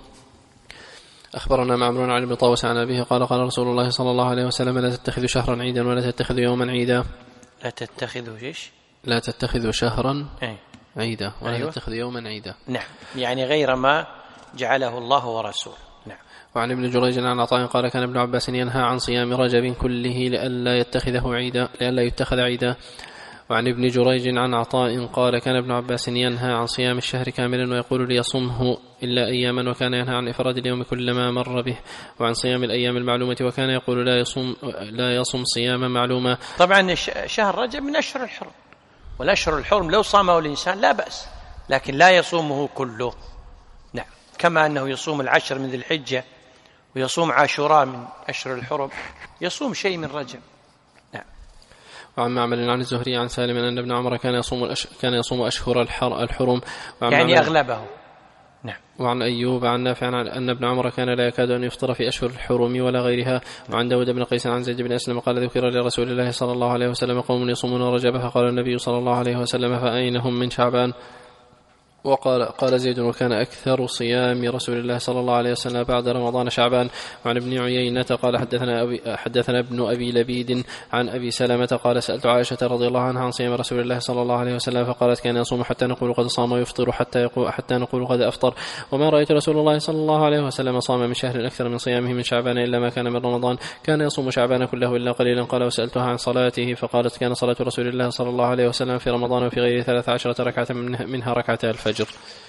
أخبرنا معمر عن ابن طاووس عن أبيه قال قال رسول الله صلى الله عليه وسلم لا تتخذوا شهرا عيدا ولا تتخذوا يوما عيدا. لا تتخذوا إيش؟ لا تتخذوا شهرا أي. عيدا ولا أيوة. تتخذ يوما عيدا. نعم، يعني غير ما جعله الله ورسوله. نعم. وعن ابن جريج عن عطاء قال كان ابن عباس ينهى عن صيام رجب كله لئلا يتخذه عيدا لئلا يتخذ عيدا. وعن ابن جريج عن عطاء قال كان ابن عباس ينهى عن صيام الشهر كاملا ويقول ليصمه إلا أياما، وكان ينهى عن إفراد اليوم كلما مر به، وعن صيام الأيام المعلومة، وكان يقول لا يصوم لا يصوم صياما معلوما. طبعا شهر رجب من أشهر الحرم، والأشهر الحرم لو صامه الإنسان لا بأس، لكن لا يصومه كله. نعم، كما أنه يصوم العشر من ذي الحجة ويصوم عاشوراء من أشهر الحرم، يصوم شيء من رجب. نعم. وعن معمر عن الزهري عن سالم أن ابن عمر كان يصوم الأش... كان يصوم أشهر الحر... الحرم يعني أغلبه. نعم. وعن أيوب عن نافع أن ابن عمر كان لا يكاد أن يفطر في أشهر الحرم ولا غيرها. وعن داود بن قيس عن زيد بن أسلم قال ذكر لرسول الله صلى الله عليه وسلم قوم يصومون رجب، فقال النبي صلى الله عليه وسلم فأين هم من شعبان؟ وقال قال زيد وكان أكثر صيام رسول الله صلى الله عليه وسلم بعد رمضان شعبان. وعن ابن عيينة قال حدثنا, أبي حدثنا ابن أبي لبيد عن أبي سلمة قال سألت عائشة رضي الله عنها عن صيام رسول الله صلى الله عليه وسلم فقالت كان يصوم حتى نقول قد صام ويفطر حتى, يقول حتى نقول قد أفطر، وما رأيت رسول الله صلى الله عليه وسلم صام من شهر أكثر من صيامه من شعبان إلا ما كان من رمضان، كان يصوم شعبان كله إلا قليلا. قال وسألتها عن صلاته فقالت كان صلاة رسول الله صلى الله عليه وسلم في رمضان وفي غيره ثلاث عشرة ركعة منها ركعتا الفجر.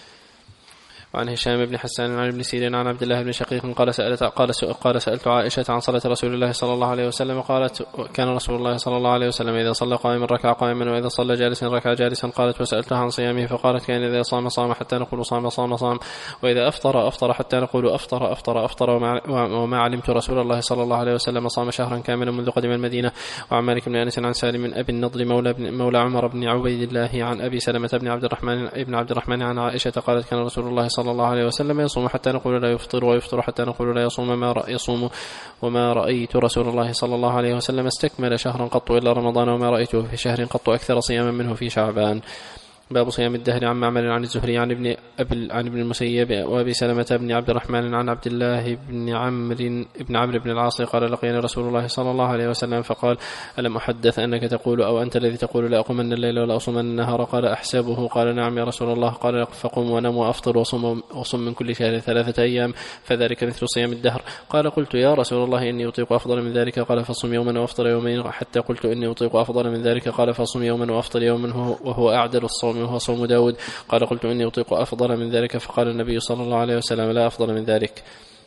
وعن هشام بن حسان عن ابن سيرين عن عبد الله بن شقيق قال سألت قال قال سألت عائشة عن صلاة رسول الله صلى الله عليه وسلم قالت كان رسول الله صلى الله عليه وسلم إذا صلى قائما ركع قائما وإذا صلى جالسا ركع جالسا. قالت وسألتها عن صيامه فقالت كان إذا صام صام حتى نقول صام صام صام وإذا أفطر أفطر حتى نقول أفطر أفطر أفطر وما علمت رسول الله صلى الله عليه وسلم صام شهرا كاملا منذ قدم المدينة. وعن مالك بن أنس عن سالم من أبي النضر مولى, مولى عمر بن عبيد الله عن أبي سلمة بن عبد الرحمن ابن عبد الرحمن عن عائشة قالت كان رسول الله صلى الله عليه وسلم يصوم حتى نقول لا يفطر ويفطر حتى نقول لا يصوم ما رأي يصوم وما رأيت رسول الله صلى الله عليه وسلم استكمل شهرا قط إلا رمضان وما رأيته في شهر قط أكثر صياما منه في شعبان. باب صيام الدهر. عن معمر عن الزهري عن ابن أبل عن ابن المسيب وأبي سلمة بن عبد الرحمن عن عبد الله بن عمرو بن عمرو بن العاص قال لقينا رسول الله صلى الله عليه وسلم فقال ألم أحدث أنك تقول أو أنت الذي تقول لا أقومن الليل ولا أصومن النهار؟ قال أحسبه. قال نعم يا رسول الله. قال فقم ونم وأفطر وصم, وصم من كل شهر ثلاثة أيام فذلك مثل صيام الدهر. قال قلت يا رسول الله إني أطيق أفضل من ذلك. قال فصم يوما وأفطر يومين حتى قلت إني أطيق أفضل من ذلك. قال فصم يوما وأفطر يوما وهو أعدل الصوم وهو صوم داود. قال قلت إني أطيق أفضل من ذلك. فقال النبي صلى الله عليه وسلم لا أفضل من ذلك.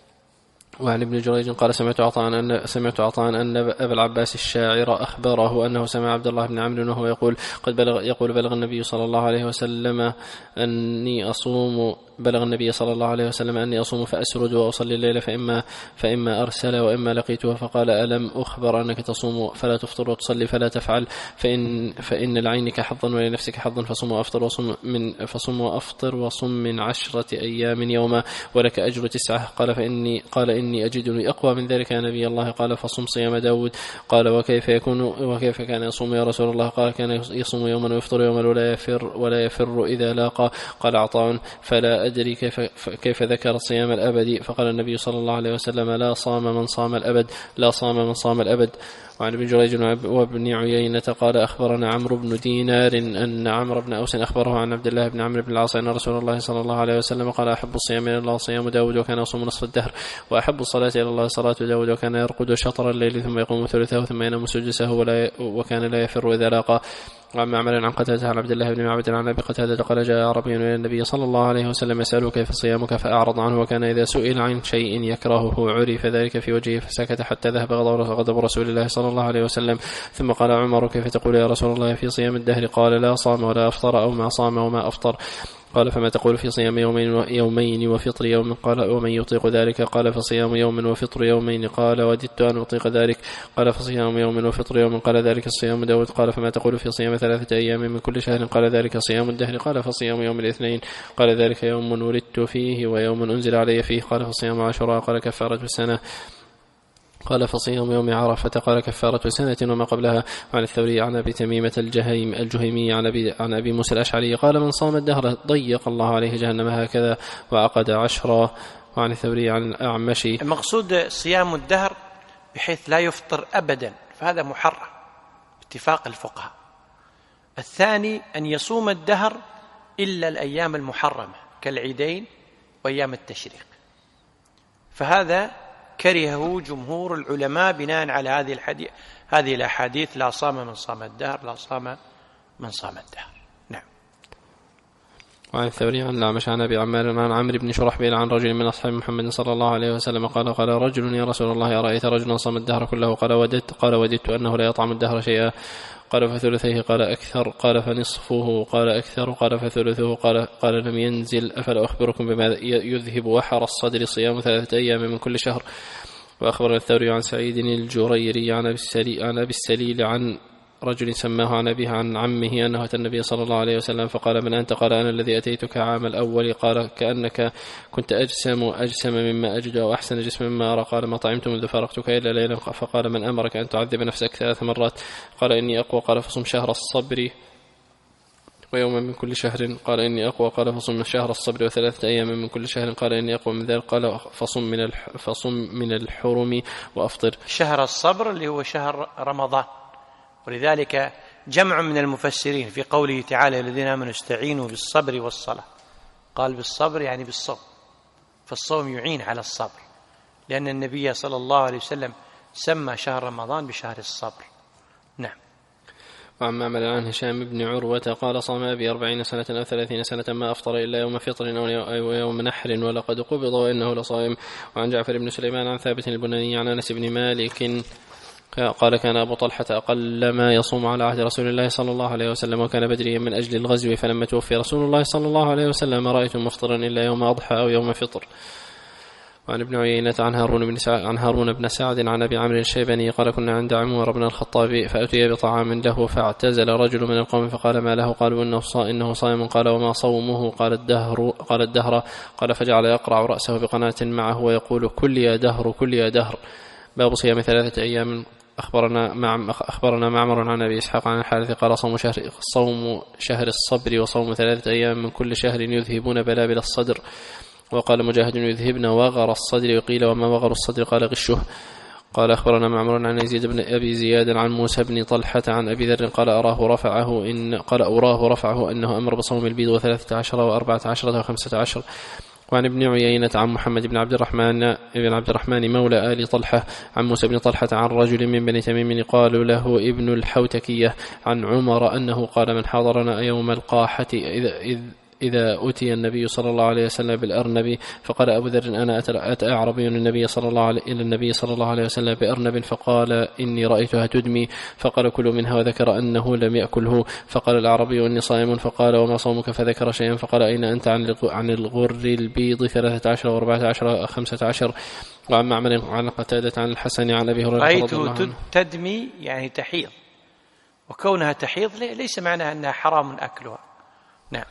وعن ابن جريج قال سمعت عطاء أن سمعت عطاء أن أبا العباس الشاعر أخبره أنه سمع عبد الله بن عمرو وهو يقول قد بلغ يقول بلغ النبي صلى الله عليه وسلم أني أصوم بلغ النبي صلى الله عليه وسلم أني أصوم فأسرد وأصلي الليل فإما فإما أرسل وإما لقيته فقال ألم أخبر أنك تصوم فلا تفطر وتصلي فلا تفعل فإن فإن لعينك حظا ولنفسك حظا فصم وأفطر وصم من فصم وأفطر وصم من عشرة أيام يوما ولك أجر تسعة. قال فإني قال إني أجدني أقوى من ذلك يا نبي الله. قال فصم صيام داود. قال وكيف يكون وكيف كان يصوم يا رسول الله؟ قال كان يصوم يوما ويفطر يوما ولا يفر ولا يفر إذا لاقى. قال عطاء فلا أدري كيف كيف ذكر الصيام الأبدي. فقال النبي صلى الله عليه وسلم لا صام من صام الأبد لا صام من صام الأبد. وعن ابن جريج وابن عيينة قال أخبرنا عمرو بن دينار أن عمرو بن أوس أخبره عن عبد الله بن عمرو بن العاص أن رسول الله صلى الله عليه وسلم قال أحب الصيام إلى الله صيام داود وكان يصوم نصف الدهر وأحب الصلاة إلى الله صلاة داود وكان يرقد شطر الليل ثم يقوم ثلثه ثم ينام سدسه ولا وكان لا يفر إذا لاقى. وعن معمر عن قتادة عن عبد الله بن معبد عن أبي قتادة قال جاء عربي إلى النبي صلى الله عليه وسلم يسأله كيف صيامك فأعرض عنه وكان إذا سئل عن شيء يكرهه عرف ذلك في وجهه فسكت حتى ذهب غضب رسول الله صلى الله عليه وسلم. ثم قال عمر كيف تقول يا رسول الله في صيام الدهر؟ قال لا صام ولا أفطر أو ما صام وما أفطر. قال فما تقول في صيام يومين, يومين وفطر يوم؟ قال ومن يطيق ذلك؟ قال فصيام يوم وفطر يومين. قال وددت أن أطيق ذلك. قال فصيام يوم وفطر يوم. قال ذلك الصيام داود. قال فما تقول في صيام ثلاثة أيام من كل شهر؟ قال ذلك صيام الدهر. قال فصيام يوم الاثنين. قال ذلك يوم ولدت فيه ويوم أنزل علي فيه. قال فصيام عاشوراء. قال كفارة السنة. قال فصيام يوم عرفة. قال كفارة سنة وما قبلها. وعن الثوري عن أبي تميمة الجهيم الجهيمي عن أبي, عن أبي موسى الأشعري قال من صام الدهر ضيق الله عليه جهنم هكذا وعقد عشرا. وعن الثوري عن الأعمشي المقصود صيام الدهر بحيث لا يفطر أبدا، فهذا محرم باتفاق الفقهاء. الثاني أن يصوم الدهر إلا الأيام المحرمة كالعيدين وأيام التشريق، فهذا كرهه جمهور العلماء بناء على هذه الحديث هذه الأحاديث: لا صام من صام الدهر، لا صام من صام الدهر. نعم. وعن الثوري عن الأعمش عن أبي عمار عن عمرو بن شرحبيل عن رجل من أصحاب محمد صلى الله عليه وسلم قال: قال رجل: يا رسول الله، أرأيت رجلا صام الدهر كله؟ قال: وددت قال وددت أنه لا يطعم الدهر شيئا. قال: فثلثيه. قال: أكثر. قال: فنصفه. قال: أكثر. قال: فثلثه. قال: قال: لم ينزل. أفلا أخبركم بما يذهب وحر الصدر؟ صيام ثلاثة أيام من كل شهر. وأخبرنا الثوري عن سعيد الجريري عن أبي السليل عن رجل سماه عن أبيه عن عمه أنه أتى النبي صلى الله عليه وسلم فقال: من أنت؟ قال: أنا الذي أتيتك عام الأول. قال: كأنك كنت أجسم أجسم مما أجد أو أحسن جسم مما أرى. قال: ما طعمت منذ فارقتك إلا ليلا. فقال: من أمرك أن تعذب نفسك ثلاث مرات؟ قال: إني أقوى. قال: فصم شهر الصبر ويوما من كل شهر. قال: إني أقوى. قال: فصم شهر الصبر وثلاثة أيام من كل شهر. قال: إني أقوى من ذلك. قال: فصم من الح... فصم من الحرم وأفطر. شهر الصبر اللي هو شهر رمضان، ولذلك جمع من المفسرين في قوله تعالى: الذين آمنوا استعينوا بالصبر والصلاة، قال بالصبر يعني بالصوم، فالصوم يعين على الصبر، لأن النبي صلى الله عليه وسلم سمى شهر رمضان بشهر الصبر. نعم. وعن معمر عن هشام بن عروة قال: صام أبي أربعين سنة أو ثلاثين سنة ما أفطر إلا يوم فطر أو يوم نحر ولقد قبض وإنه لصائم. وعن جعفر بن سليمان عن ثابت البناني عن أنس بن مالك قال: كان أبو طلحة أقل ما يصوم على عهد رسول الله صلى الله عليه وسلم، وكان بدريا من أجل الغزو، فلما توفي رسول الله صلى الله عليه وسلم ما رأيت مفطرا إلا يوم أضحى أو يوم فطر. وعن ابن عيينة عن هارون بن سعد عن هارون بن سعد عن أبي عمرو الشيباني قال: كنا عند عمر بن الخطاب فأتي بطعام له فاعتزل رجل من القوم فقال: ما له؟ قالوا: إنه إنه صائم. قال: وما صومه؟ قال: الدهر. قال: الدهر. قال: فجعل يقرع رأسه بقناة معه ويقول: كل يا دهر كل يا دهر. باب صيام ثلاثة أيام. أخبرنا مع أخبرنا معمر عن أبي إسحاق عن الحارث قال: صوم شهر صوم شهر الصبر وصوم ثلاثة أيام من كل شهر يذهبون بلابل الصدر. وقال مجاهد: يذهبن وغر الصدر. وقيل: وما وغر الصدر؟ قال: غشه. قال: أخبرنا معمر عن يزيد بن أبي زياد عن موسى بن طلحة عن أبي ذر قال: أراه رفعه إن قال أراه رفعه أنه أمر بصوم البيض وثلاثة عشر وأربعة عشر وخمسة عشر. وعن ابن عيينة عن محمد بن عبد الرحمن بن عبد الرحمن مولى آل طلحة عن موسى بن طلحة عن رجل من بني تميم قالوا له ابن الحوتكية عن عمر أنه قال: من حاضرنا يوم القاحة إذا, إذ إذا أتي النبي صلى الله عليه وسلم بالأرنب. فقال أبو ذر: أنا أتى أعربي النبي صلى الله عليه إلى النبي صلى الله عليه وسلم بأرنب فقال: إني رأيتها تدمي. فقال: كلوا منها، وذكر أنه لم يأكله. فقال الأعربي: إني صائم. فقال: وما صومك؟ فذكر شيئا. فقال: أين أنت عن الغر البيض ثلاثة عشر وأربعة عشر وخمسة عشر. وعن معمر عن قتادة عن الحسن عن أبي هريرة رضي الله عنه: تدمي يعني تحيض، وكونها تحيض ليس معناها أنها حرام أكلها. نعم.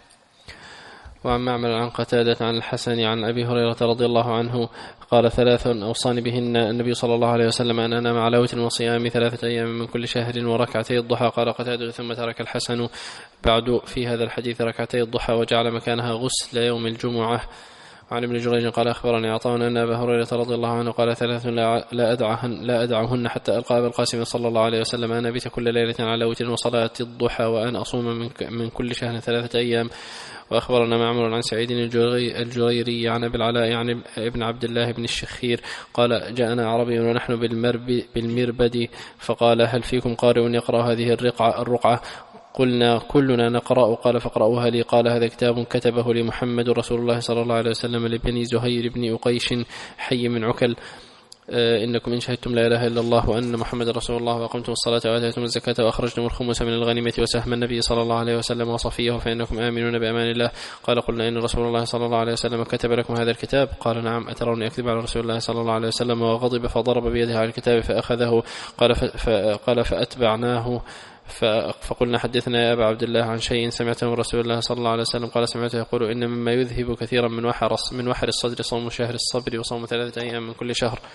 وعن معمر عن قتادة عن الحسن عن أبي هريرة رضي الله عنه قال: ثلاث أوصاني بهن النبي صلى الله عليه وسلم: أن أنام على وتر وصيام ثلاثة أيام من كل شهر وركعتي الضحى. قال قتادة: ثم ترك الحسن بعد في هذا الحديث ركعتي الضحى وجعل مكانها غسل يوم الجمعة. وعن ابن جريج قال: أخبرني عطاء أن أبا هريرة رضي الله عنه قال: ثلاث لا أدعهن لا أدعهن حتى ألقى أبا القاسم صلى الله عليه وسلم: أن أبيت كل ليلة على وتر وصلاة الضحى، وأن أصوم من, من كل شهر ثلاثة أيام. وأخبرنا معمر عن سعيد الجريري عن أبي العلاء عن ابن عبد الله بن الشخير قال: جاءنا عربي ونحن بالمربد فقال: هل فيكم قارئ يقرأ هذه الرقعة؟ قلنا: كلنا نقرأ. قال: فاقرأوها لي. قال: هذا كتاب كتبه لمحمد رسول الله صلى الله عليه وسلم لبني زهير بن أقيش حي من عكل: إنكم إن شهدتم لا إله إلا الله وأن محمد رسول الله وأقمتم الصلاة وآتيتم الزكاة وأخرجتم الخمس من الغنيمة وسهم النبي صلى الله عليه وسلم وصفيه فإنكم آمنون بأمان الله. قال: قلنا: إن رسول الله صلى الله عليه وسلم كتب لكم هذا الكتاب. قال: نعم. أتروني أكذب على رسول الله صلى الله عليه وسلم؟ وغضب فضرب بيده على الكتاب فأخذه. قال: قال فأتبعناه فقلنا: حدثنا يا أبا عبد الله عن شيء سمعته من رسول الله صلى الله عليه وسلم. قال: سمعته يقول: إن مما يذهب كثيرا من وحر من وحر الصدر صوم شهر الصبر وصوم ثلاثة أيام من كل شهر.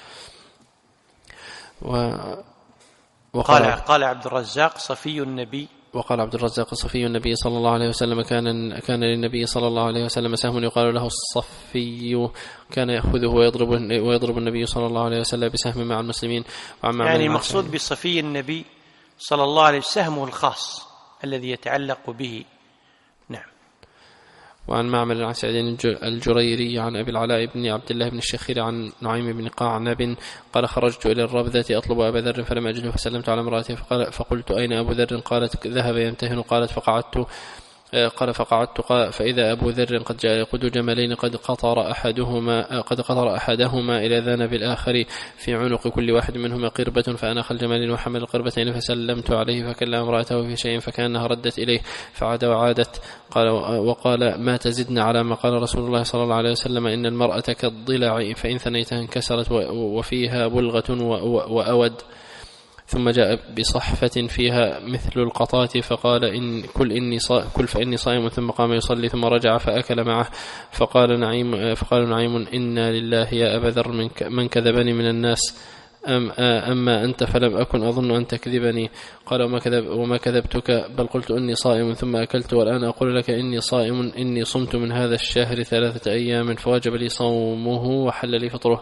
و... وقال قال عبد الرزاق: صفي النبي. وقال عبد الرزاق: صفي النبي صلى الله عليه وسلم كان كان للنبي صلى الله عليه وسلم سهم يقال له الصفي كان يأخذه ويضرب ويضرب النبي صلى الله عليه وسلم بسهم مع المسلمين. يعني المقصود بصفي النبي صلى الله عليه وسلم سهمه الخاص الذي يتعلق به. نعم. وعن معمر عن سعيد الجريري عن أبي العلاء بن عبد الله بن الشخير عن نعيم بن قعنب قال خرجت إلى الربذة أطلب أبا ذر فلم أجده فسلمت على امرأته فقلت أين أبو ذر؟ قالت ذهب يمتهن. قالت فقعدت قال فقعدت فإذا أبو ذر قد جاء يقود جملين قد قطر أحدهما قد قطر أحدهما إلى ذنب الآخر في عنق كل واحد منهما قربة فأناخ الجملين وحمل القربتين فسلمت عليه فكلم امرأته في شيء فكأنها ردت إليه فعاد وعادت. قال وقال ما تزدن على ما قال رسول الله صلى الله عليه وسلم إن المرأة كالضلع فإن ثنيتها انكسرت وفيها بلغة وأود. ثم جاء بصحفة فيها مثل القطات فقال إن كل إني صا كل فإني صائم ثم قام يصلي ثم رجع فأكل معه. فقال نعيم فقال نعيم إنا لله يا أبا ذر من, من كذبني من الناس أم أما أنت فلم أكن أظن أن تكذبني. قال وما, كذب وما كذبتك بل قلت إني صائم ثم أكلت والآن أقول لك إني صائم إني صمت من هذا الشهر ثلاثة أيام فوجب لي صومه وحل لي فطره.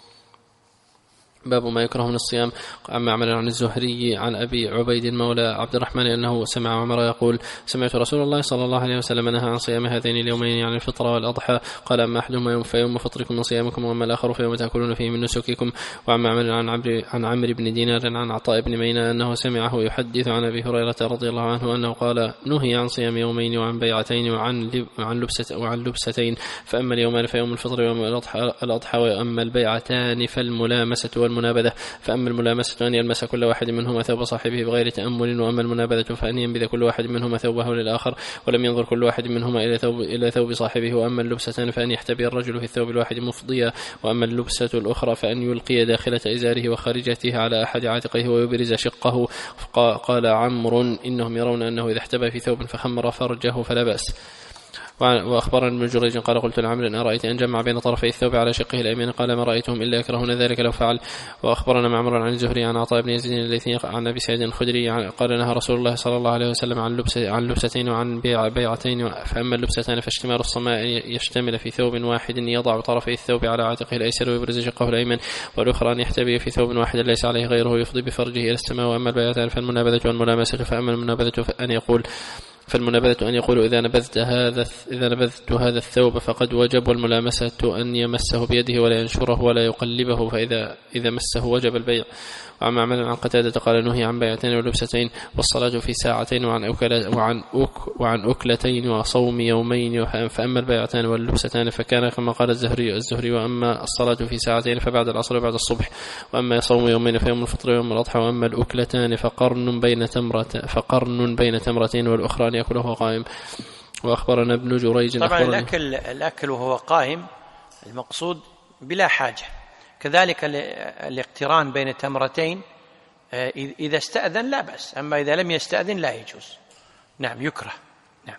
باب ما يكره من الصيام. عن معمر عن الزهري عن أبي عبيد مولى عبد الرحمن أنه سمع عمر يقول سمعت رسول الله صلى الله عليه وسلم نهى عن صيام هذين اليومين يعني الفطر والأضحى قال أما أحدهما يوم فيوم فطركم من صيامكم وأما الآخر فيوم تأكلون فيه من نسككم. وعن معمر عن عمرو عن عمرو بن دينار عن عطاء بن ميناء أنه سمعه يحدث عن أبي هريرة رضي الله عنه أنه قال نهي عن صيام يومين وعن بيعتين وعن وعن لبسة وعن لبستين فأما اليومان فيوم الفطر ويوم الأضحى وأما البيعتان فالملامسة والمنابذة. فأما الملامسة أن يلمس كل واحد منهما ثوب صاحبه بغير تأمل وأما المنابذة فأن ينبذ كل واحد منهما ثوبه للآخر ولم ينظر كل واحد منهما إلى ثوب, إلى ثوب صاحبه. وأما اللبستان فأن يحتبي الرجل في الثوب الواحد مفضيا وأما اللبسة الأخرى فأن يلقي داخلة إزاره وخارجته على أحد عاتقه ويبرز شقه. قال عمرو إنهم يرون أنه إذا احتبى في ثوب فخمر فرجه فلا بأس. وأخبرنا ابن جريج قال قلت لعمرو إن أرأيت أن جمع بين طرفي الثوب على شقه الأيمن قال ما رأيتهم إلا يكرهون ذلك لو فعل. وأخبرنا معمر عن الزهري عن عطاء بن يزيد الليثي عن أبي سعيد الخدري قال نهى رسول الله صلى الله عليه وسلم عن لبسة عن لبستين وعن بيع بيعتين فأما اللبستان فاشتمال الصماء يشتمل في ثوب واحد يضع طرفي الثوب على عاتقه الأيسر ويبرز شقه الأيمن والأخرى أن يحتبي في ثوب واحد ليس عليه غيره يفضي بفرجه إلى السماء. وأما البيعتان فالمنابذة والملامسة فأما المنابذة أن يقول فالمنابذة أن يقول إذا نبذت هذا إذا نبذت هذا الثوب فقد وجب والملامسة أن يمسه بيده ولا ينشره ولا يقلبه فإذا إذا مسه وجب البيع. وعن معمر عن قتادة قال نهي عن بيعتين ولبستين والصلاة في ساعتين وعن أكل وعن أك وعن أكلتين وصوم يومين. فأما البيعتان واللبستان فكان كما قال الزهري الزهري وأما الصلاة في ساعتين فبعد العصر وبعد الصبح وأما صوم يومين فيوم الفطر ويوم الأضحى وأما الأكلتان فقرن بين تمرة فقرن بين تمرتين والأخرى أن يأكله وهو قائم. وأخبرنا ابن جريج طبعا الأكل الأكل وهو قائم المقصود بلا حاجة. كذلك الاقتران بين تمرتين إذا استأذن لا بأس أما إذا لم يستأذن لا يجوز. نعم يكره. نعم.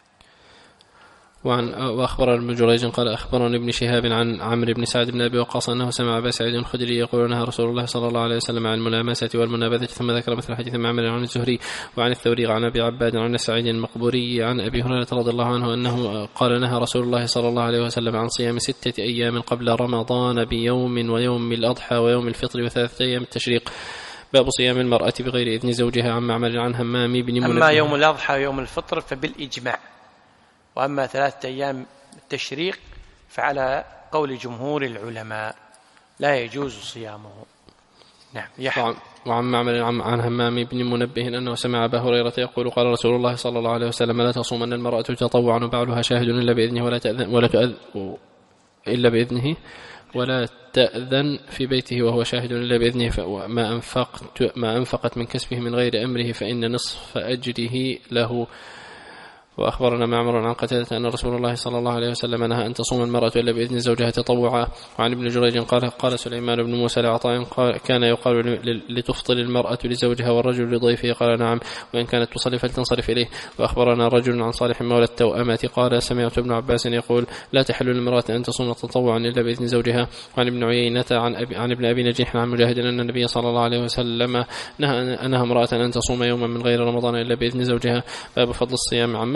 وعن وأخبر ابن جريج قال أخبرنا ابن شهاب عن عمرو بن سعد بن أبي وقاص أنه سمع أبا سعيد الخدري يقول نهى رسول الله صلى الله عليه وسلم عن الملامسة والمنابذة ثم ذكر مثل حديث معمر عن الزهري وعن الثوري عن أبي عباد عن سعيد المقبوري عن أبي هريرة رضي الله عنه أنه قال نهى رسول الله صلى الله عليه وسلم عن صيام ستة أيام قبل رمضان بيوم ويوم الأضحى ويوم الفطر وثلاثة أيام التشريق. باب صيام المرأة بغير إذن زوجها. عن معمر عن همام بن منبه. أما يوم الأضحى ويوم الفطر فبالإجماع وأما ثلاثة أيام التشريق فعلى قول جمهور العلماء لا يجوز صيامه. نعم يحرم. وعن معمر عن همام بن منبه أنه سمع أبا هريرة يقول قال رسول الله صلى الله عليه وسلم لا تصومن المرأة تطوعا وبعلها شاهد إلا بإذنه ولا تأذن ولا تؤذن إلا بإذنه ولا تأذن في بيته وهو شاهد إلا بإذنه فما أنفقت ما أنفقت من كسبه من غير أمره فإن نصف أجره له. وأخبرنا معمر عن قتادة أن رسول الله صلى الله عليه وسلم نهى أن تصوم المرأة إلا بإذن زوجها تطوعا. وعن ابن جريج قال قال سليمان بن موسى لعطاء كان يقال لتفطر المرأة لزوجها والرجل لضيفه قال نعم وإن كانت تصلي فلتنصرف إليه. وأخبرنا رجل عن صالح مولى التوأمة قال سمعت ابن عباس يقول لا تحل للمرأة أن تصوم تطوعا إلا بإذن زوجها. وعن ابن عيينة عن, أبي عن ابن أبي نجيح عن مجاهد أن النبي صلى الله عليه وسلم نهى أنها امرأة أن تصوم يوما من غير رمضان إلا بإذن زوجها. باب فضل الصيام. عن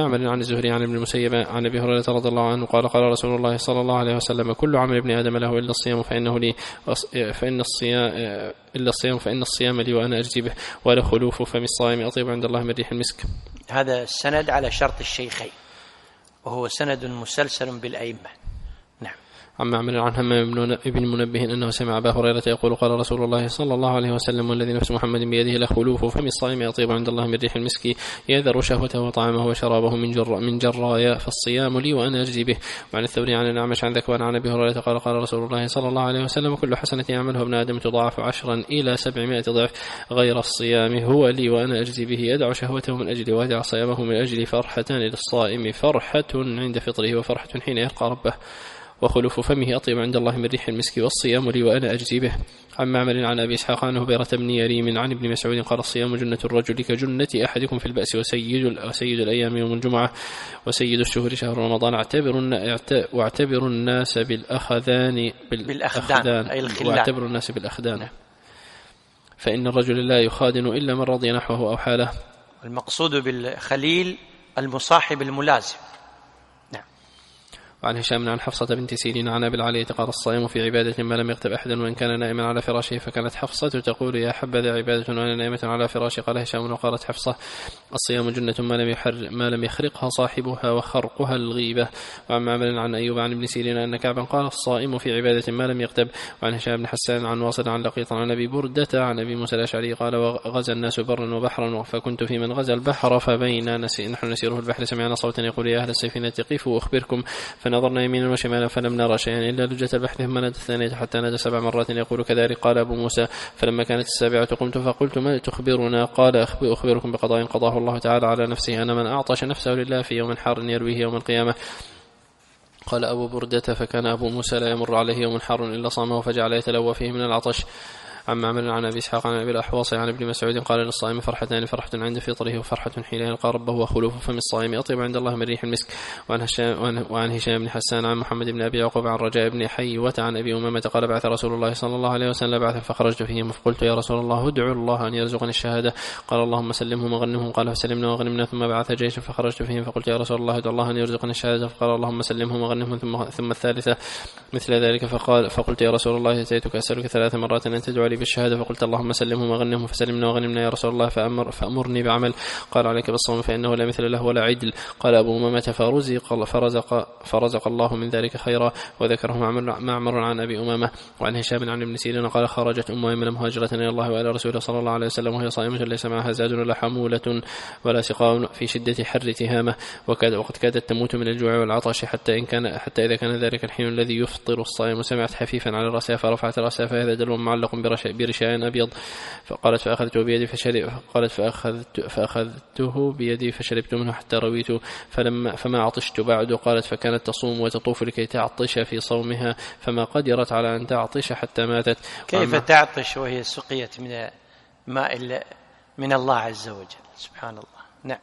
معمر عن الزهري عن ابن المسيب عن أبي هريرة رضي الله عنه قال قال رسول الله صلى الله عليه وسلم كل عمل ابن آدم له إلا الصيام فإنه لي فإن الصيام إلا الصيام فإن الصيام لي وأنا أجزي به ولا خلوف فم الصائم أطيب عند الله من ريح المسك. هذا السند على شرط الشيخين وهو سند مسلسل بالأئمة. نعم. عن معمر عن همام بن منبه أنه سمع أبا هريرة يقول قال رسول الله صلى الله عليه وسلم والذي نفس محمد بيده لخلوف فم الصائم أطيب عند الله من ريح المسك يذر شهوته وطعامه وشرابه من جر من جرايا فالصيام لي وأنا أجزي به. وعن الثوري عن الأعمش عن ذكوان عن أبي هريرة قال قال رسول الله صلى الله عليه وسلم كل حسنة يعملها ابن آدم تضاعف عشرا إلى سبعمائة ضعف غير الصيام هو لي وأنا أجزي به يدع شهوته من أجلي ويدع صيامه من أجلي فرحتان للصائم فرحة عند فطره وفرحة حين يلقى ربه وخلوف فمه أطيب عند الله من ريح المسك والصيام لي وأنا أجزي به. عن معمر عن أبي إسحاق عن هبيرة بن يريم عن ابن مسعود قال الصيام جنة الرجل كجنة أحدكم في البأس وسيد, وسيد الأيام يوم الجمعة وسيد الشهور شهر رمضان واعتبر الناس بالأخذان بالأخدان أي الخلان واعتبر الناس بالأخدان فإن الرجل لا يخادن إلا من رضي نحوه أو حاله. المقصود بالخليل المصاحب الملازم. وعن هشام عن حفصة بنت سيرين عن أبي العالية قال الصائم في عبادة ما لم يغتب أحدا وإن كان نائما على فراشه فكانت حفصة تقول يا حبذا عبادة وأنا نائمة على فراشي قال هشام وقالت حفصة الصيام جنة ما لم يحر ما لم يخرقها صاحبها وخرقها الغيبة. وعن معمر عن أيوب عن ابن سيرين أن كعبا قال الصائم في عبادة ما لم يغتب. وعن هشام بن حسان عن واصل عن لقيط عن أبي بردة عن أبي موسى الأشعري قال وغزا الناس برا وبحرا فكنت في من غزا البحر فبين نسي نحن نسيره البحر سمعنا صوتا يقول يا أهل السفينة قفوا أخبركم فنظرنا يمينا وشمالا فلم نرى شيئا إلا لجة البحر ثم نادى الثانية حتى نادى سبع مرات يقول كذلك قال أبو موسى فلما كانت السابعة قمت فقلت ما تخبرنا قال أخبركم بقضاء قضاه الله تعالى على نفسه أنا من أعطش نفسه لله في يوم حار يرويه يوم القيامة. قال أبو بردة فكان أبو موسى لا يمر عليه يوم حار إلا صامه فجعل يتلوى فيه من العطش. عن معمر عن أبي إسحاق عن أبي الأحواص عن ابن مسعود قال للصائم فرحتان فرحة عند فطره وفرحة حين يلقى ربه وخلوف فم الصائم أطيب عند الله من ريح المسك. وعن هشام, وعن هشام بن حسان عن محمد بن أبي يعقوب عن رجاء بن حيوة عن أبي أمامة قال بعث رسول الله صلى الله عليه وسلم بعثا فخرجت فيهم فقلت يا رسول الله ادعو الله أن يرزقني الشهادة قال اللهم سلمهم وغنمهم قال فسلمنا وغنمنا ثم بعث جيشا فخرجت فيهم فقلت يا رسول الله ادعو الله أن يرزقني الشهادة فقال اللهم سلمهم وغنمهم ثم, ثم الثالثة مثل ذلك فقال فقلت يا رسول الله أتيتك أسألك ثلاث مرات أن تدعو لي بالشهادة فقلت اللهم سلمهم وغنمهم فسلمنا وغنمنا يا رسول الله فأمر فأمرني بعمل قال عليك بالصوم فإنه لا مثل له ولا عدل. قال أبو أمامة فرزق فرزق فرزق الله من ذلك خيرا. وذكره معمر عن أبي أمامة. وعن هشام عن ابن سيرين قال خرجت أم أيمن مهاجرة إلى الله وإلى رسوله صلى الله عليه وسلم وهي صائمة ليس معها زاد ولا حمولة ولا سقاء في شدة حر تهامة وقد كادت تموت من الجوع والعطش حتى إن كان حتى إذا كان ذلك الحين الذي يفطر الصائم وسمعت حفيفا على رأسها فرفعت رأسها فهذا دلو معلق برشاء أبيض فقالت فأخذته بيدي فشرب قالت فأخذت فأخذته بيدي فشربت منه حتى رويت فلما فما عطشت بعد. قالت فكانت تصوم وتطوف لكي تعطش في صومها فما قدرت على أن تعطش حتى ماتت. كيف تعطش وهي سقيت من ماء من الله عز وجل سبحان الله. نعم.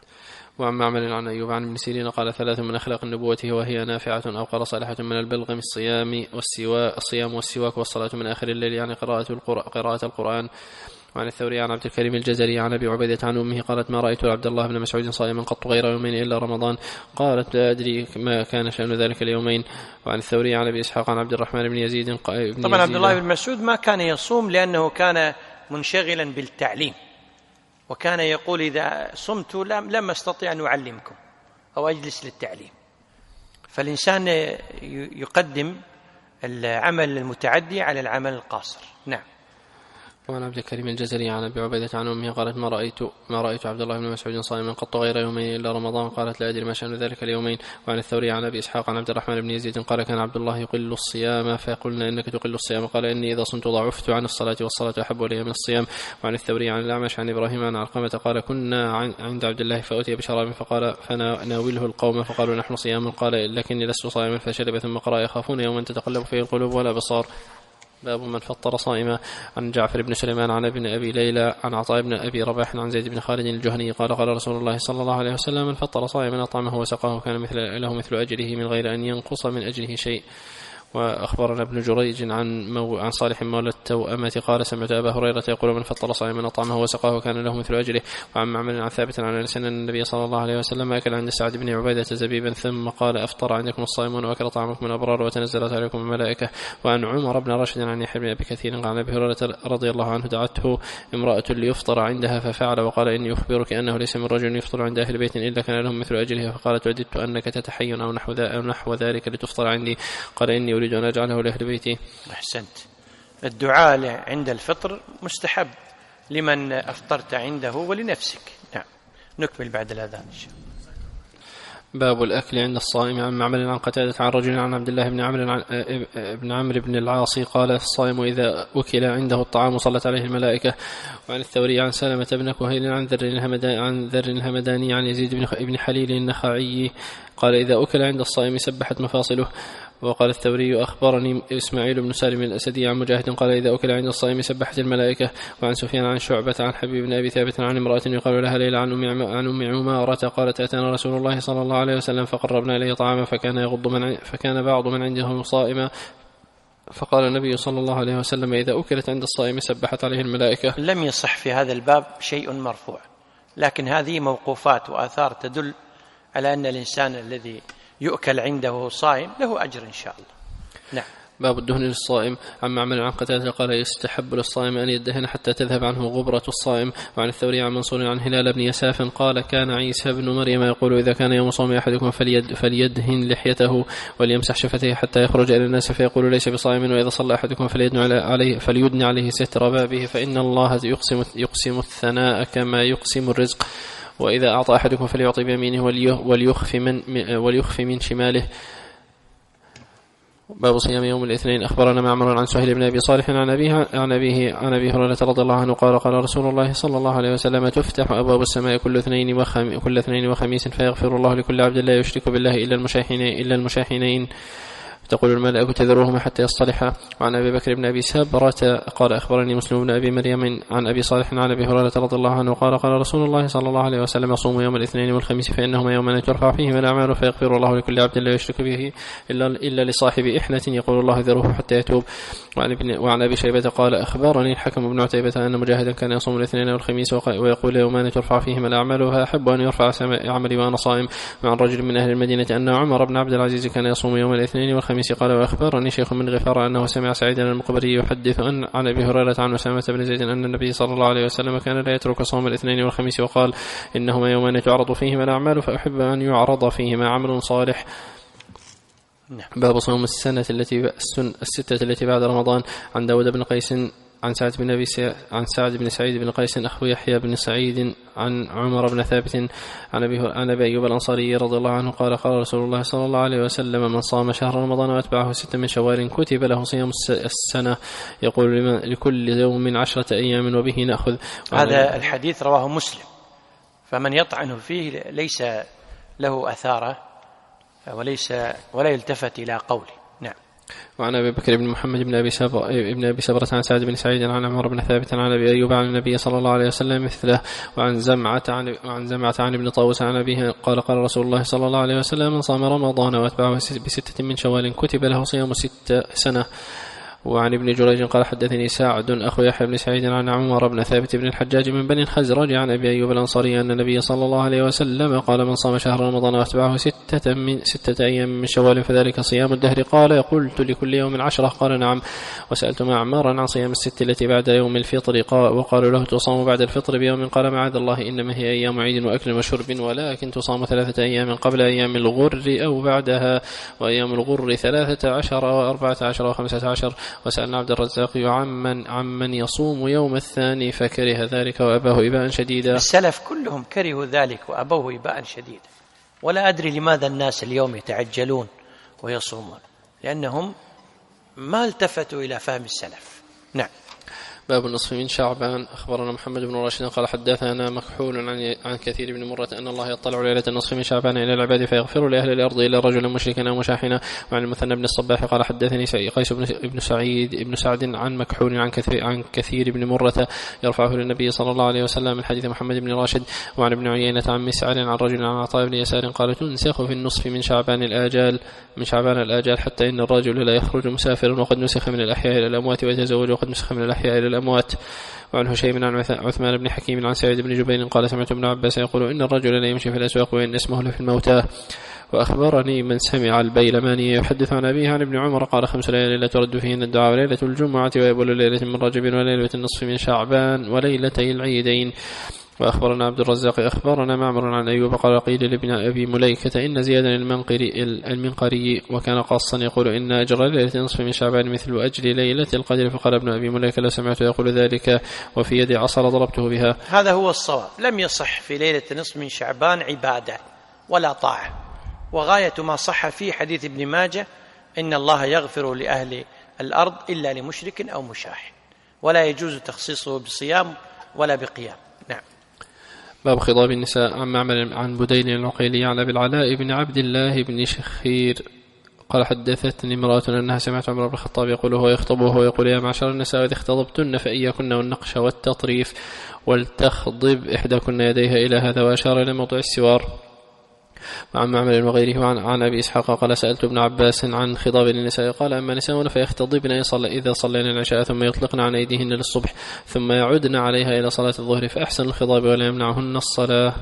وعن معمر عن أيوب عن ابن سيرين قال ثلاث من أخلاق النبوة وهي نافعة أو قال صالحة من البلغم الصيام والسواك الصيام والسواك والصلاة من آخر الليل يعني قراءة القرآن, قراءة القرآن. وعن الثوري عن عبد الكريم الجزري عن أبي عبيدة عن أمه قالت ما رأيت عبد الله بن مسعود صائما قط غير يومين إلا رمضان. قالت لا أدري ما كان شأن ذلك اليومين. وعن الثوري عن أبي إسحاق عن عبد الرحمن بن يزيد بن طبعا يزيد عبد الله بن مسعود ما كان يصوم لأنه كان منشغلا بالتعليم وكان يقول إذا صمت لم أستطيع أن أعلمكم أو أجلس للتعليم. فالإنسان يقدم العمل المتعدي على العمل القاصر. نعم. وعن عبد الكريم الجزري عن أبي عبيدة عن أمه قالت ما رأيت ما رأيت عبد الله بن مسعود صائما قط غير يومين إلا رمضان. قالت لا أدري ما شأن ذلك اليومين. وعن الثوري عن أبي إسحاق عن عبد الرحمن بن يزيد قال كان عبد الله يقل الصيام فقلنا إنك تقل الصيام قال إني إذا صمت ضعفت عن الصلاة والصلاة أحب إلي من الصيام. وعن الثوري عن الأعمش عن إبراهيم عن علقمة قال كنا عند عبد الله فأتي بشراب فقال فناوله القوم فقالوا نحن صيام قال لكني لست صائما فشرب ثم قرأ يخافون يوما تتقلب فيه القلوب والأبصار. باب من فطر صائما. عن جعفر بن سليمان عن ابن أبي ليلى عن عطاء بن أبي رباح عن زيد بن خالد الجهني قال قال رسول الله صلى الله عليه وسلم من فطر صائما أطعمه وسقاه كان مثل له مثل أجره من غير أن ينقص من أجره شيء. وأخبرنا ابن جريج عن, مو عن صالح مولى التوأمة قال سمعت أبا هريرة يقول من فطر صائما أطعمه وسقاه كان له مثل أجره. وعن معمر عن ثابت عن أنس أن النبي صلى الله عليه وسلم أكل عند سعد بن عبيدة زبيبا ثم قال أفطر عندكم الصائمون وأكل طعامكم الأبرار وتنزلت عليكم الملائكة. وعن عمر بن راشد عن يحيى بن أبي كثير عن أبي هريرة رضي الله عنه دعته امرأة ليفطر عندها ففعل وقال إني أخبرك أنه ليس من رجل يفطر عند أهل بيت إلا كان لهم مثل أجره. فقالت وددت أنك تتحين أو نحو, أو نحو ذلك لتفطر عندي. قال إني أريد أن أجعله لأهل بيتي. أحسنت. الدعاء عند الفطر مستحب لمن أفطرت عنده ولنفسك. نعم. نكمل بعد الأذان إن شاء الله. باب الأكل عند الصائم. عن معمر عن قتادة عن رجل عن عبد الله بن عمرو بن عمرو بن العاص قال الصائم إذا أكل عنده الطعام صلت عليه الملائكة. وعن الثوري عن سلمة بن كهيل عن ذر الهمداني عن ذر الهمداني عن يزيد بن حليل النخعي قال إذا أكل عند الصائم سبحت مفاصله. وقال الثوري أخبرني إسماعيل بن سالم الأسدي عن مجاهد قال إذا أكل عند الصائم سبحت الملائكة. وعن سفيان عن شعبة عن حبيب بن أبي ثابت عن امرأة يقال لها ليلى عن أم عن أم عمارة قالت أتانا رسول الله صلى الله عليه وسلم فقربنا إليه طعاما فكان يغض من فكان بعض من عنده صائما فقال النبي صلى الله عليه وسلم إذا أكلت عند الصائم سبحت عليه الملائكة. لم يصح في هذا الباب شيء مرفوع، لكن هذه موقوفات وآثار تدل على أن الإنسان الذي يؤكل عنده صائم له أجر إن شاء الله. نعم. باب الدهن للصائم. عن معمر عن قتادة قال يستحب للصائم أن يدهن حتى تذهب عنه غبرة الصائم. وعن الثوري عن منصور عن هلال بن يساف قال كان عيسى بن مريم يقول إذا كان يوم صوم أحدكم فليد فليدهن لحيته وليمسح شفتيه حتى يخرج إلى الناس فيقول ليس بصائم. وإذا صلى أحدكم فليدن عليه فليدن عليه ستر بابه فإن الله يقسم يقسم الثناء كما يقسم الرزق. وإذا أعطى أحدكم فليعطي بيمينه وليخفي من وليخفي من شماله. باب صيام يوم الاثنين. أخبرنا معمر عن سهيل بن أبي صالح عن أبيه عن أبيه عن أبي هريرة رضي الله عنه قال قال رسول الله صلى الله عليه وسلم تفتح أبواب السماء كل اثنين وخم كل اثنين وخميس فيغفر الله لكل عبد لا يشرك بالله إلا المشاحنين إلا المشاحنين تقول الملائكة تذروهما حتى يصطلحا. وعن أبي بكر بن أبي سابرة قال أخبرني مسلم بن أبي مريم عن أبي صالح عن أبي هريرة رضي الله عنه قال قال رسول الله صلى الله عليه وسلم صوم يوم الاثنين والخميس فإنهما يومان ترفع فيهما الأعمال فيغفر الله لكل عبد لا يشرك به إلا, إلا لصاحب إحنة يقول الله ذروه حتى يتوب. وعن, ابن وعن أبي شيبة قال أخبرني الحكم بن عتيبة أن مجاهدا كان يصوم الاثنين والخميس ويقول يومان ترفع فيهما الأعمال فأحب أن يرفع عملي وأنا صائم. وعن رجل من أهل المدينة أن عمر بن عبد العزيز كان يصوم يوم الاثنين والخميس قال وأخبرني شيخ من غفار أنه سمع سعيدا المقبري يحدث أن عن أبي هريرة عن أسامة بن زيد أن النبي صلى الله عليه وسلم كان لا يترك صوم الاثنين والخميس وقال إنهما يومان تعرض فيهما الأعمال فأحب أن يعرض فيهما عمل صالح. باب صوم السنة التي الستة التي بعد رمضان. عن داود بن قيس عن سعد بن أبي عن سعد بن سعيد بن قيس أخو يحيى بن سعيد عن عمر بن ثابت عن أبي عن أبي أيوب الأنصاري رضي الله عنه قال قال رسول الله صلى الله عليه وسلم من صام شهر رمضان وأتبعه ستة من شوال كتب له صيام السنة يقول لكل يوم عشرة أيام وبه نأخذ. هذا الحديث رواه مسلم، فمن يطعن فيه ليس له أثاره وليس ولا يلتفت إلى قوله. نعم. وعن أبي بكر بن محمد بن أبي سبرة ابن أبي سبرة عن سعد بن سعيد عن عمر بن ثابت عن أبي أيوب عن النبي صلى الله عليه وسلم مثله. وعن زمعة عن وعن زمعة عن ابن طاووس عن أبيه قال قال رسول الله صلى الله عليه وسلم من صام رمضان وأتبعه بستة من شوال كتب له صيام ست سنة. وعن ابن جريج قال حدثني سعد أخو يحيى بن سعيد عن عمر بن ثابت بن الحجاج من بني الخزرج عن أبي أيوب الأنصاري أن النبي صلى الله عليه وسلم قال من صام شهر رمضان وأتبعه ستة من ستة أيام من شوال فذلك صيام الدهر. قال قلت لكل يوم عشرة قال نعم. وسألت معمرا عن صيام الست التي بعد يوم الفطر وقالوا له تصام بعد الفطر بيوم قال معاذ الله إنما هي أيام عيد وأكل وشرب ولكن تصام ثلاثة أيام قبل أيام الغر أو بعدها وأيام الغر ثلاثة عشر وأربعة عشر وخمسة عشر. وسألنا عبد الرزاق عمن عمن يصوم يوم الثاني فكره ذلك وأباه إباء شديدا. السلف كلهم كرهوا ذلك وأبوه إباء شديدا، ولا أدري لماذا الناس اليوم يتعجلون ويصومون، لأنهم ما التفتوا إلى فهم السلف. نعم. باب النصف من شعبان. أخبرنا محمد بن راشد قال حدثنا مكحول عن عن كثير بن مرة أن الله يطلع ليلة النصف من شعبان إلى العباد فيغفر لأهل الأرض إلا رجلا مشركا أو مشاحنا. وعن المثنى بن الصباح قال حدثني قيس بن سعيد بن سعد عن مكحول عن كثير عن كثير بن مرة يرفعه للنبي صلى الله عليه وسلم من حديث محمد بن راشد. وعن ابن عيينة عن مسعر عن رجل عن عطاء بن يسار قال تنسخ في النصف من شعبان الآجال من شعبان الآجال حتى إن الرجل لا يخرج مسافرا وقد نسخ من الأحياء إلى الأموات ويتزوج وقد نسخ من الأحياء إلى الأموات. وعن هشيم عن عثمان بن حكيم عن سعيد بن جبير قال سمعت ابن عباس يقول إن الرجل لا يمشي في الأسواق وإن اسمه لفي الموتى. وأخبرني من سمع البيلماني يحدث عن أبيه عن ابن عمر قال خمس ليالي لا ترد فيهن الدعاء وليلة الجمعة ويبول ليلة من رجب وليلة النصف من شعبان وليلتي العيدين. وأخبرنا عبد الرزاق أخبرنا معمر عن أيوب قال قيل لابن أبي مليكة إن زيادا المنقري, المنقري وكان قاصا يقول إن أجر ليلة النصف من شعبان مثل أجر ليلة القدر. فقال ابن أبي مليكة لو سمعت يقول ذلك وفي يدي عصا ضربته بها. هذا هو الصواب. لم يصح في ليلة النصف من شعبان عبادة ولا طاعة، وغاية ما صح في حديث ابن ماجه إن الله يغفر لأهل الأرض إلا لمشرك أو مشاح، ولا يجوز تخصيصه بصيام ولا بقيام. نعم. باب خضاب النساء. عن معمر عن بدين العقيلي عن أبي العلاء بن عبد الله بن شخير قال حدثتني امرأة أنها سمعت عمر بن الخطاب يقول هو يخطب وهو يقول يا معشر النساء إذا اختضبتن فإياكن والنقش والتطريف ولتخضب إحداكن يديها إلى هذا وأشار إلى موضع السوار. وعن معمر وغيره وعن عن أبي إسحاق قال سألت ابن عباس عن خضاب النساء قال أما نساؤنا فيختضبن إذا صلينا العشاء ثم يطلقن عن أيديهن للصبح ثم يعودن عليها إلى صلاة الظهر فأحسن الخضاب ولا يمنعهن الصلاة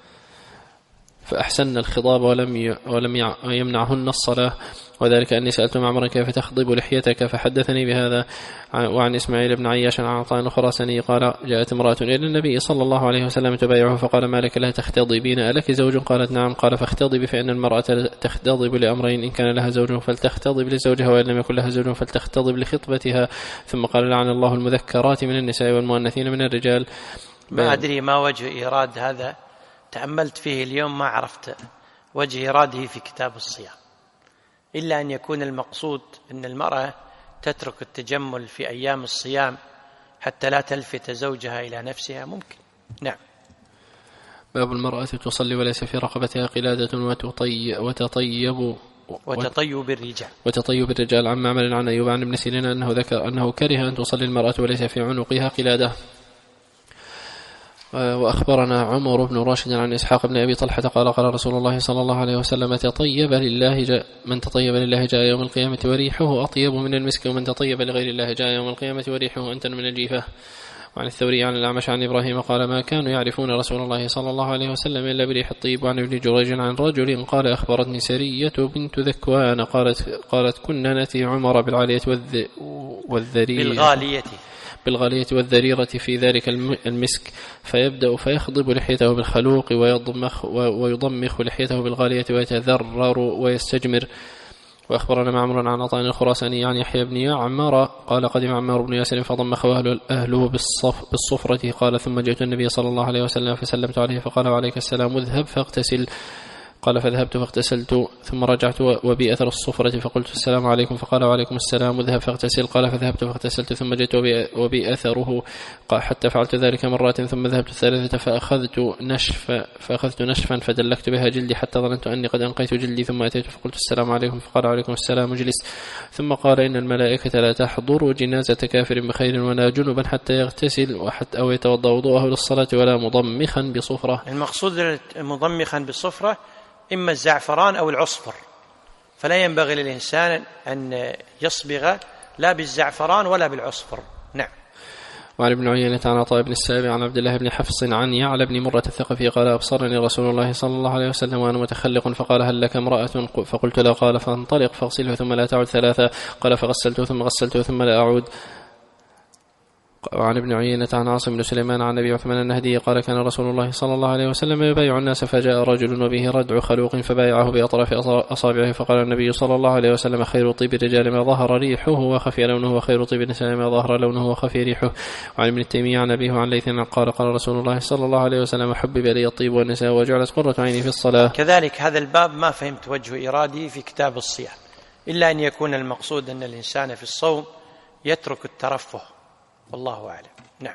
فأحسن الخضاب ولم ولم يمنعهن الصلاة. وذلك أني سألت معمرا كيف تخضب لحيتك فحدثني بهذا. وعن إسماعيل بن عياش عن عطاء الخراساني قال جاءت امرأة إلى النبي صلى الله عليه وسلم تبايعه فقال ما لك لا تختضبين ألك زوج؟ قالت نعم. قال فاختضبي فإن المرأة تختضب لأمرين إن كان لها زوج فلتختضب لزوجها وإن لم يكن لها زوج فلتختضب لخطبتها. ثم قال لعن الله المذكرات من النساء والمؤنثين من الرجال. ما أدري ما وجه إيراد هذا، تأملت فيه اليوم ما عرفت وجه إيراده في كتاب الصيام، إلا أن يكون المقصود أن المرأة تترك التجمل في أيام الصيام حتى لا تلفت زوجها إلى نفسها، ممكن. نعم. باب المرأة تصلي وليس في رقبتها قلادة وتطي وتطيب وتطيب الرجال وتطيب الرجال. عن معمر عن أيوب عن ابن سيرين أنه ذكر أنه كره أن تصلي المرأة وليس في عنقها قلادة. وأخبرنا عمر بن راشد عن إسحاق بن أبي طلحة قال قال رسول الله صلى الله عليه وسلم تطيب لله جاء من تطيب لله جاء يوم القيامة وريحه أطيب من المسك ومن تطيب لغير الله جاء يوم القيامة وريحه أنتن من الجيفة. وعن الثوري عن الأعمش عن إبراهيم قال ما كانوا يعرفون رسول الله صلى الله عليه وسلم إلا بريح الطيب. وعن ابن جريج عن رجل قال أخبرتني سرية بنت ذكوان قالت قالت كنا نأتي عمر بالعالية والذ والذريرة بالغالية بالغالية والذريرة في ذلك المسك فيبدأ فيخضب لحيته بالخلوق ويضمخ ويضمخ لحيته بالغالية ويتذرر ويستجمر. وأخبرنا معمر عن عطاء الخراساني عن يحيى بن يعمر قال قدم عمار بن ياسر فضمخه أهله بالصف بالصفرة قال ثم جئت النبي صلى الله عليه وسلم فسلمت عليه فقال وعليك السلام اذهب فاغتسل. قال فذهبت فاغتسلت ثم رجعت وبي أثر الصفرة فقلت السلام عليكم فقال وعليكم السلام اذهب فاغتسل. قال فذهبت فاغتسلت ثم جئت وبي أثره حتى فعلت ذلك مرات ثم ذهبت الثالثة فأخذت نشف فأخذت نشفا فدلكت بها جلدي حتى ظننت أني قد أنقيت جلدي ثم أتيت فقلت السلام عليكم فقال وعليكم السلام اجلس. ثم قال إن الملائكة لا تحضر جنازة كافر بخير ولا جنبا حتى يغتسل وحتى أو يتوضأ وضوءه للصلاة ولا مضمخا بصفرة. المقصود مضمخا بصفرة إما الزعفران أو العصفر، فلا ينبغي للإنسان أن يصبغ لا بالزعفران ولا بالعصفر. نعم. وعن ابن عيينة عن عطاء بن السائب عن عبد الله بن حفص عن يعلى بن مرة الثقفي قال أبصرني رسول الله صلى الله عليه وسلم وأنا متخلق فقال هل لك امرأة؟ فقلت لا. قال فانطلق فاغسله ثم لا تعد ثلاثة. قال فغسلته ثم غسلته ثم لا أعود. وعن ابن عيينة عن عاصم بن سليمان عن أبي عثمان النهدي قال كان رسول الله صلى الله عليه وسلم يبايع الناس فجاء رجل وبه ردع خلوق فبايعه بأطراف أصابعه فقال النبي صلى الله عليه وسلم خير طيب الرجال ما ظهر ريحه وخفي لونه وخير طيب النساء ما ظهر لونه وخفي ريحه. وعن ابن التيمية عن أبيه وعن ليث قال قال رسول الله صلى الله عليه وسلم حبب لي الطيب والنساء وجعلت قرة عيني في الصلاة. كذلك هذا الباب ما فهمت وجه إيرادي في كتاب الصيام إلا أن يكون المقصود أن الإنسان في الصوم يترك الترفه والله أعلم. نعم.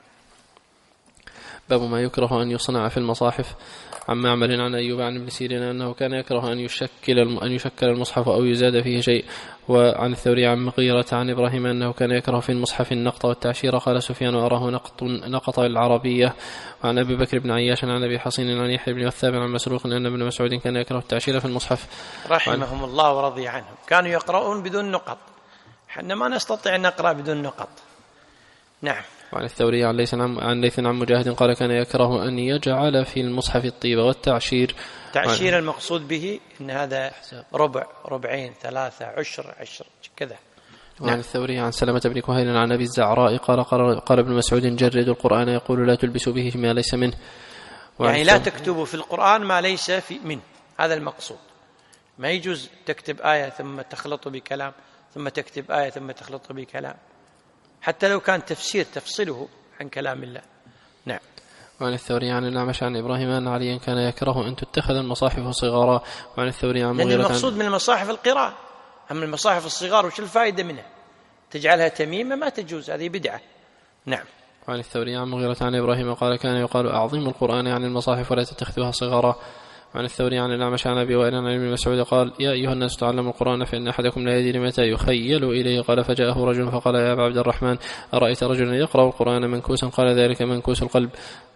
باب ما يكره أن يصنع في المصاحف. عن معمر عن أيوب عن ابن سيرين أنه كان يكره أن يشكل أن يشكل المصحف أو يزاد فيه شيء. وعن الثوري عن مغيرة عن إبراهيم أنه كان يكره في المصحف النقط والتعشير. قال سفيان أراه نقط نقط العربية. وعن أبي بكر بن عياش عن أبي حصين عن يحيى بن وثاب عن مسروق أن ابن مسعود كان يكره التعشير في المصحف رحمهم الله ورضي عنهم. كانوا يقرؤون بدون نقط، حنا ما نستطيع أن نقرأ بدون نقط. نعم. وعن الثوري عن ليث عن ليث عن مجاهد قال كان يكره أن يجعل في المصحف الطيب والتعشير. تعشير المقصود به إن هذا ربع، ربعين، ثلاثة، عشر، عشر كذا. وعن نعم. الثوري عن سلمة بن كهيل عن أبي الزعراء قال قال ابن مسعود جرد القرآن يقول لا تلبسوا به ما ليس منه. يعني لا تكتبوا في القرآن ما ليس في منه، هذا المقصود. ما يجوز تكتب آية ثم تخلط بكلام، ثم تكتب آية ثم تخلط بكلام، حتى لو كان تفسير تفصله عن كلام الله. نعم. وعن الثوري عن الأعمش عن إبراهيم أن عليا كان يكره أن تتخذ المصاحف صغارا. وعن الثوري عن لأن المقصود من المصاحف القراءة، أما المصاحف الصغار وش الفائدة منها؟ تجعلها تميمة ما تجوز، هذه بدعة. نعم. وعن الثوري عن مغيرة عن إبراهيم قال كان يقال أعظم القرآن عن المصاحف ولا تتخذوها صغارا. وعن الثوري عن الأعمش عن أبي وائل عن ابن مسعود قال يا أيها الناس تعلموا القرآن فإن أحدكم لا يدري متى يخيل إليه. قال فجاءه رجل فقال يا أبا عبد الرحمن أرأيت رجلا يقرأ القرآن منكوسا؟ قال ذلك منكوس القلب.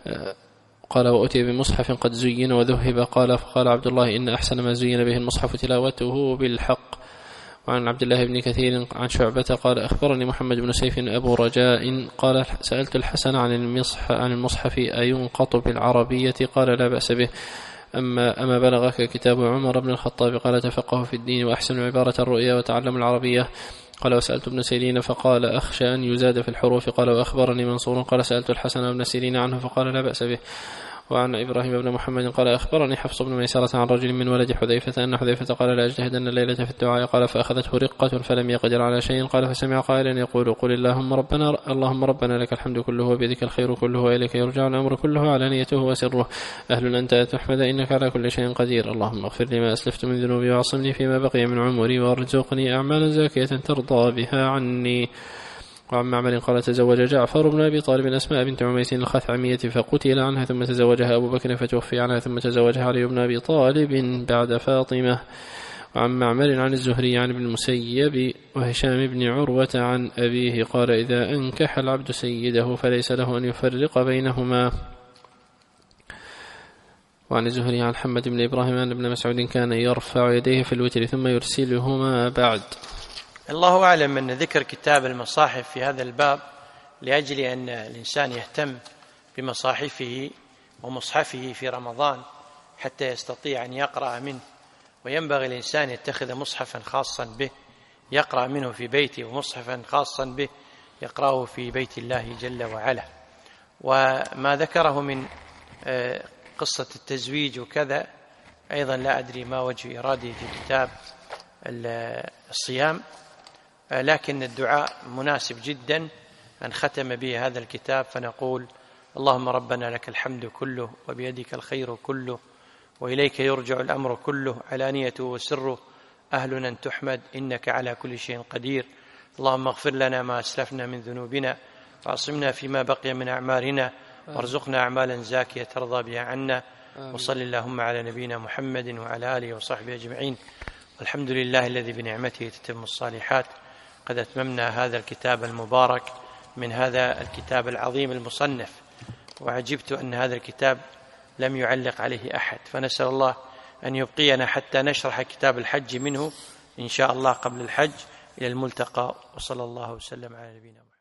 قال وأتي بمصحف قد زين وذهب. قال فقال عبد الله إن أحسن ما زين به المصحف تلاوته بالحق. وعن عبد الله بن كثير عن شعبة قال أخبرني محمد بن سيف أبو رجاء قال سألت الحسن عن المصحف, عن المصحف أينقط بالعربية؟ قال لا بأس به. أما, أما بلغك كتاب عمر بن الخطاب قال تفقه في الدين وأحسن عبارة الرؤيا وتعلم العربية. قال وسألت ابن سيرين فقال أخشى أن يزاد في الحروف. قال وأخبرني منصور قال سألت الحسن بن سيرين عنه فقال لا بأس به. وعن إبراهيم بن محمد قال أخبرني حفص بن ميسرة عن رجل من ولد حذيفة أن حذيفة قال لا أجتهدن الليلة في الدعاء. قال فأخذته رقة فلم يقدر على شيء. قال فسمع قائلا يقول قل اللهم ربنا اللهم ربنا لك الحمد كله وبيدك الخير كله وإليك يرجع الأمر كله علانيته وسره أهل أنت تحمد إنك على كل شيء قدير. اللهم اغفر لي ما أسلفت من ذنوبي وعصمني فيما بقي من عمري وارزقني أعمالا زاكية ترضى بها عني. وعن معمر قال تزوج جعفر بن أبي طالب أسماء بنت عميس الخثعمية فقتل عنها ثم تزوجها أبو بكر فتوفي عنها ثم تزوجها علي بن أبي طالب بعد فاطمة. وعن معمر عن الزهري عن ابن المسيب وهشام بن عروة عن أبيه قال إذا أنكح العبد سيده فليس له أن يفرق بينهما. وعن الزهري عن محمد بن إبراهيم أن ابن مسعود كان يرفع يديه في الوتر ثم يرسلهما بعد. الله أعلم أن ذكر كتاب المصاحف في هذا الباب لأجل أن الإنسان يهتم بمصاحفه ومصحفه في رمضان حتى يستطيع أن يقرأ منه، وينبغي الإنسان يتخذ مصحفا خاصا به يقرأ منه في بيته ومصحفا خاصا به يقرأه في بيت الله جل وعلا. وما ذكره من قصة التزويج وكذا أيضا لا أدري ما وجه إرادة في كتاب الصيام، لكن الدعاء مناسب جدا أن ختم به هذا الكتاب، فنقول اللهم ربنا لك الحمد كله وبيدك الخير كله وإليك يرجع الأمر كله علانيته وسره أهل أن تحمد إنك على كل شيء قدير. اللهم اغفر لنا ما أسلفنا من ذنوبنا وعصمنا فيما بقي من أعمارنا وارزقنا أعمالا زاكية ترضى بها عنا. وصل اللهم على نبينا محمد وعلى آله وصحبه أجمعين. والحمد لله الذي بنعمته تتم الصالحات. قد أتممنا هذا الكتاب المبارك من هذا الكتاب العظيم المصنف، وعجبت أن هذا الكتاب لم يعلق عليه أحد، فنسأل الله أن يبقينا حتى نشرح كتاب الحج منه إن شاء الله قبل الحج إلى الملتقى. وصلى الله وسلم على نبينا محمد.